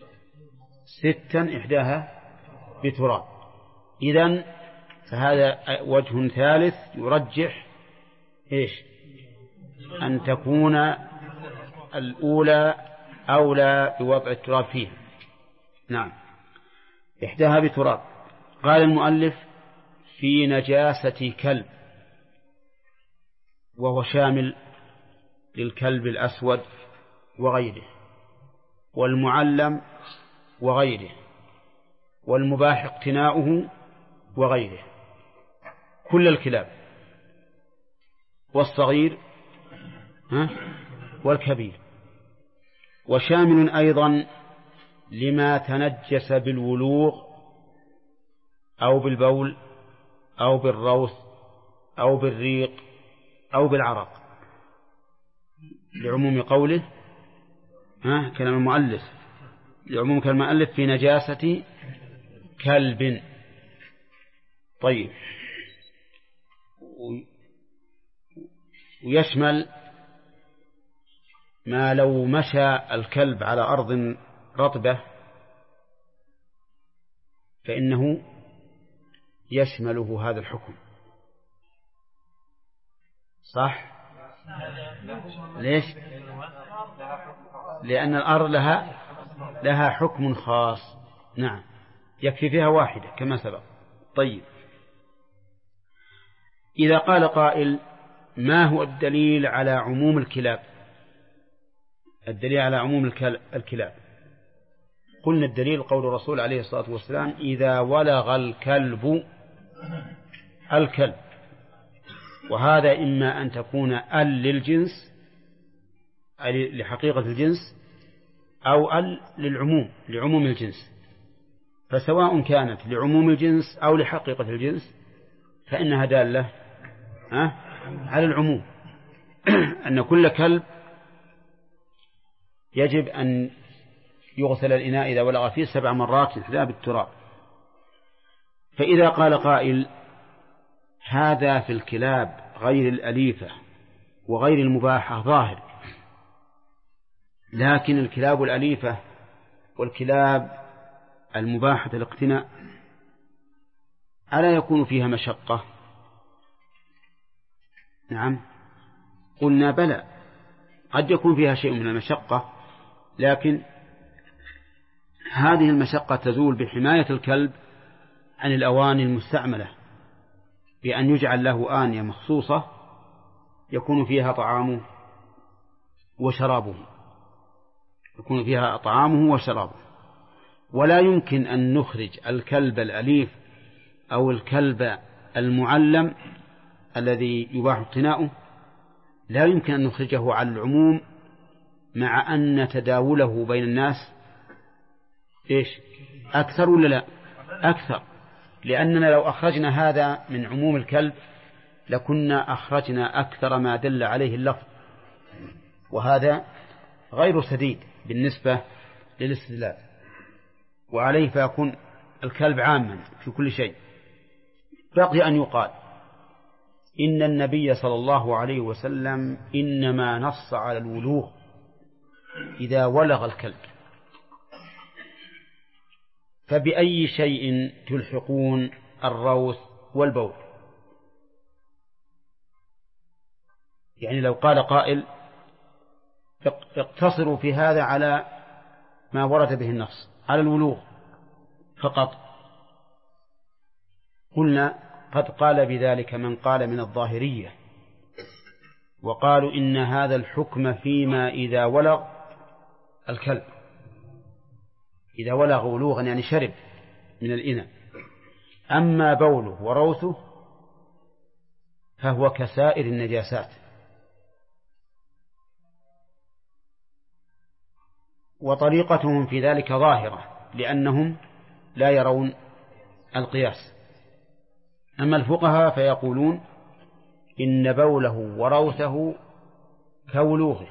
6 إحداها بتراب. إذن فهذا وجه ثالث يرجح أن تكون الأولى أولى بوضع التراب فيه. نعم. إحداها بتراب. قال المؤلف في نجاسة كلب، وهو شامل للكلب الأسود وغيره والمعلم وغيره والمباح اقتناؤه وغيره، كل الكلاب والصغير والكبير، وشامل أيضا لما تنجس بالولوغ أو بالبول أو بالروث أو بالريق أو بالعرق، لعموم قوله كلام المؤلف، لعموم كلام المؤلف في نجاسة كلب. طيب، ويشمل ما لو مشى الكلب على أرض رطبة فإنه يشمله هذا الحكم. صح؟ ليش؟ لأن الأرض لها حكم خاص. نعم، يكفي فيها واحدة كما سبق. طيب، إذا قال قائل ما هو الدليل على عموم الكلاب؟ الدليل على عموم الكلاب، قلنا الدليل قول الرسول عليه الصلاة والسلام إذا ولغ الكلب، وهذا إما أن تكون للجنس أي لحقيقة الجنس، أو لعموم الجنس، فسواء كانت لعموم الجنس أو لحقيقة الجنس فإنها دالة على العموم، أن كل كلب يجب أن يغسل الإناء إذا ولغ فيه 7 مرات إحداها بالتراب. فإذا قال قائل هذا في الكلاب غير الأليفة وغير المباحة ظاهر، لكن الكلاب الأليفة والكلاب المباحة الاقتناء ألا يكون فيها مشقة؟ نعم، قلنا بلى، قد يكون فيها شيء من المشقة، لكن هذه المشقة تزول بحماية الكلب عن الأواني المستعملة، بأن يجعل له آنية مخصوصة يكون فيها طعامه وشرابه، ولا يمكن أن نخرج الكلب الأليف أو الكلب المعلم الذي يباح اقتناؤه، لا يمكن أن نخرجه على العموم، مع أن تداوله بين الناس أكثر ولا لا؟ أكثر، لأننا لو أخرجنا هذا من عموم الكلب لكنا أخرجنا أكثر ما دل عليه اللفظ، وهذا غير سديد بالنسبة للاستدلال، وعليه فيكون الكلب عاما في كل شيء. بقي أن يقال إن النبي صلى الله عليه وسلم إنما نص على الولوغ إذا ولغ الكلب، فبأي شيء تلحقون الروث والبول؟ يعني لو قال قائل اقتصروا في هذا على ما ورد به النص على الولوغ فقط، قلنا قد قال بذلك من قال من الظاهرية، وقالوا إن هذا الحكم فيما إذا ولغ الكلب، إذا ولغ ولوغا يعني شرب من الإناء، أما بوله وروثه فهو كسائر النجاسات. وطريقتهم في ذلك ظاهرة لأنهم لا يرون القياس. أما الفقهاء فيقولون إن بوله وروثه كولوغه،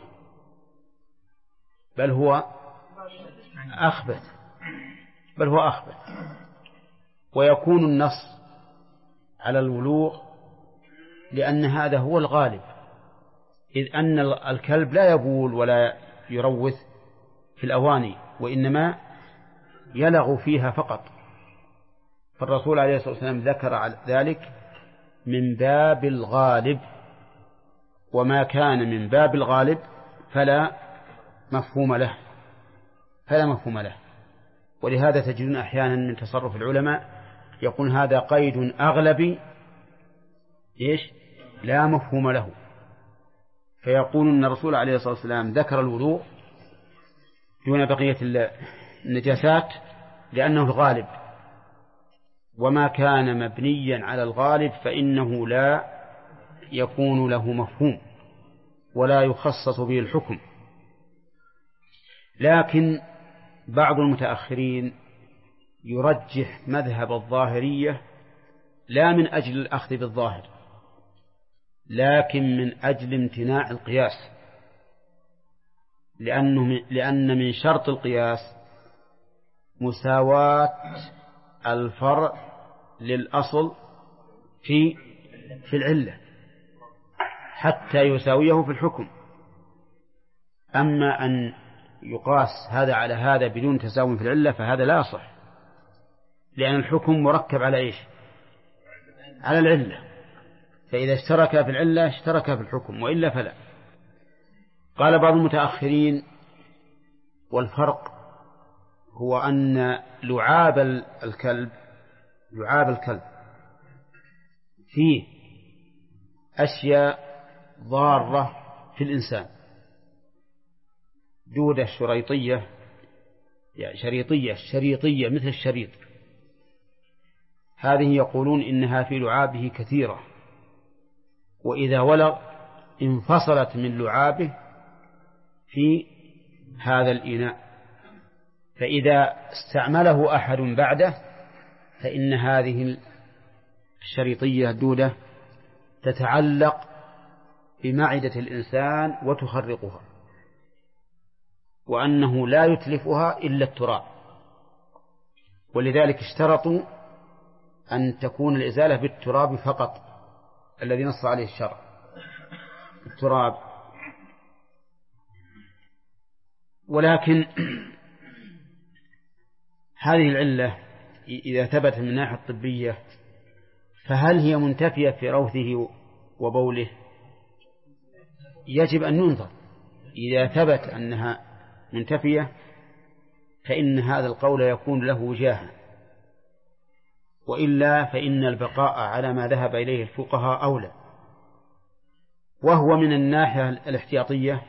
بل هو أخبث، ويكون النص على الولوغ لأن هذا هو الغالب، إذ أن الكلب لا يبول ولا يروث في الأواني، وإنما يلغ فيها فقط، فالرسول عليه الصلاة والسلام ذكر ذلك من باب الغالب، وما كان من باب الغالب فلا مفهوم له. ولهذا تجدون أحيانا من تصرف العلماء يقول هذا قيد أغلبي لا مفهوم له، فيقول أن الرسول عليه الصلاة والسلام ذكر الوضوء دون بقية النجاسات لأنه الغالب، وما كان مبنيا على الغالب فإنه لا يكون له مفهوم ولا يخصص به الحكم. لكن بعض المتأخرين يرجح مذهب الظاهرية لا من أجل الأخذ بالظاهر لكن من أجل امتناع القياس، لأن من شرط القياس مساواة الفرع للأصل في العلة حتى يساويه في الحكم. أما أن يقاس هذا على هذا بدون تساوي في العلة فهذا لا يصح، لأن الحكم مركب على على العلة، فإذا اشترك في العلة اشترك في الحكم وإلا فلا. قال بعض المتأخرين والفرق هو أن لعاب الكلب فيه أشياء ضارة في الإنسان، دودة شريطية شريطية مثل الشريط، هذه يقولون إنها في لعابه كثيرة، وإذا ولغ انفصلت من لعابه في هذا الإناء، فإذا استعمله أحد بعده فإن هذه الشريطية الدودة تتعلق بمعدة الإنسان وتخرقها، وأنه لا يتلفها إلا التراب، ولذلك اشترطوا أن تكون الإزالة بالتراب فقط الذي نص عليه الشرع، التراب. ولكن هذه العلة إذا ثبت من الناحية الطبية فهل هي منتفية في روثه وبوله؟ يجب أن ينظر. إذا ثبت أنها منتفية فإن هذا القول يكون له وجاهة، وإلا فإن البقاء على ما ذهب إليه الفقهاء أولى، وهو من الناحية الاحتياطية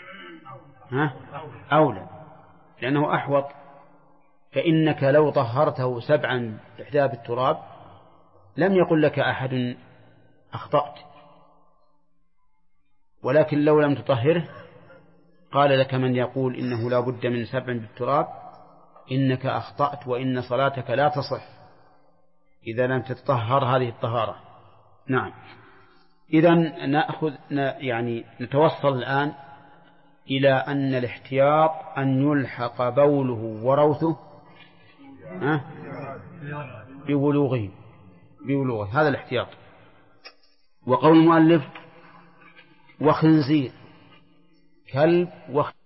أولى لأنه أحوط. فإنك لو طهرته 7 إحدى بالتراب لم يقل لك أحد أخطأت، ولكن لو لم تطهره قال لك من يقول إنه لا بد من 7 بالتراب إنك أخطأت وإن صلاتك لا تصح إذا لم تتطهر هذه الطهارة. نعم. إذن نتوصل الآن إلى أن الاحتياط أن يلحق بوله وروثه ببلوغه، هذا الاحتياط. وقول المؤلف وخنزير كلب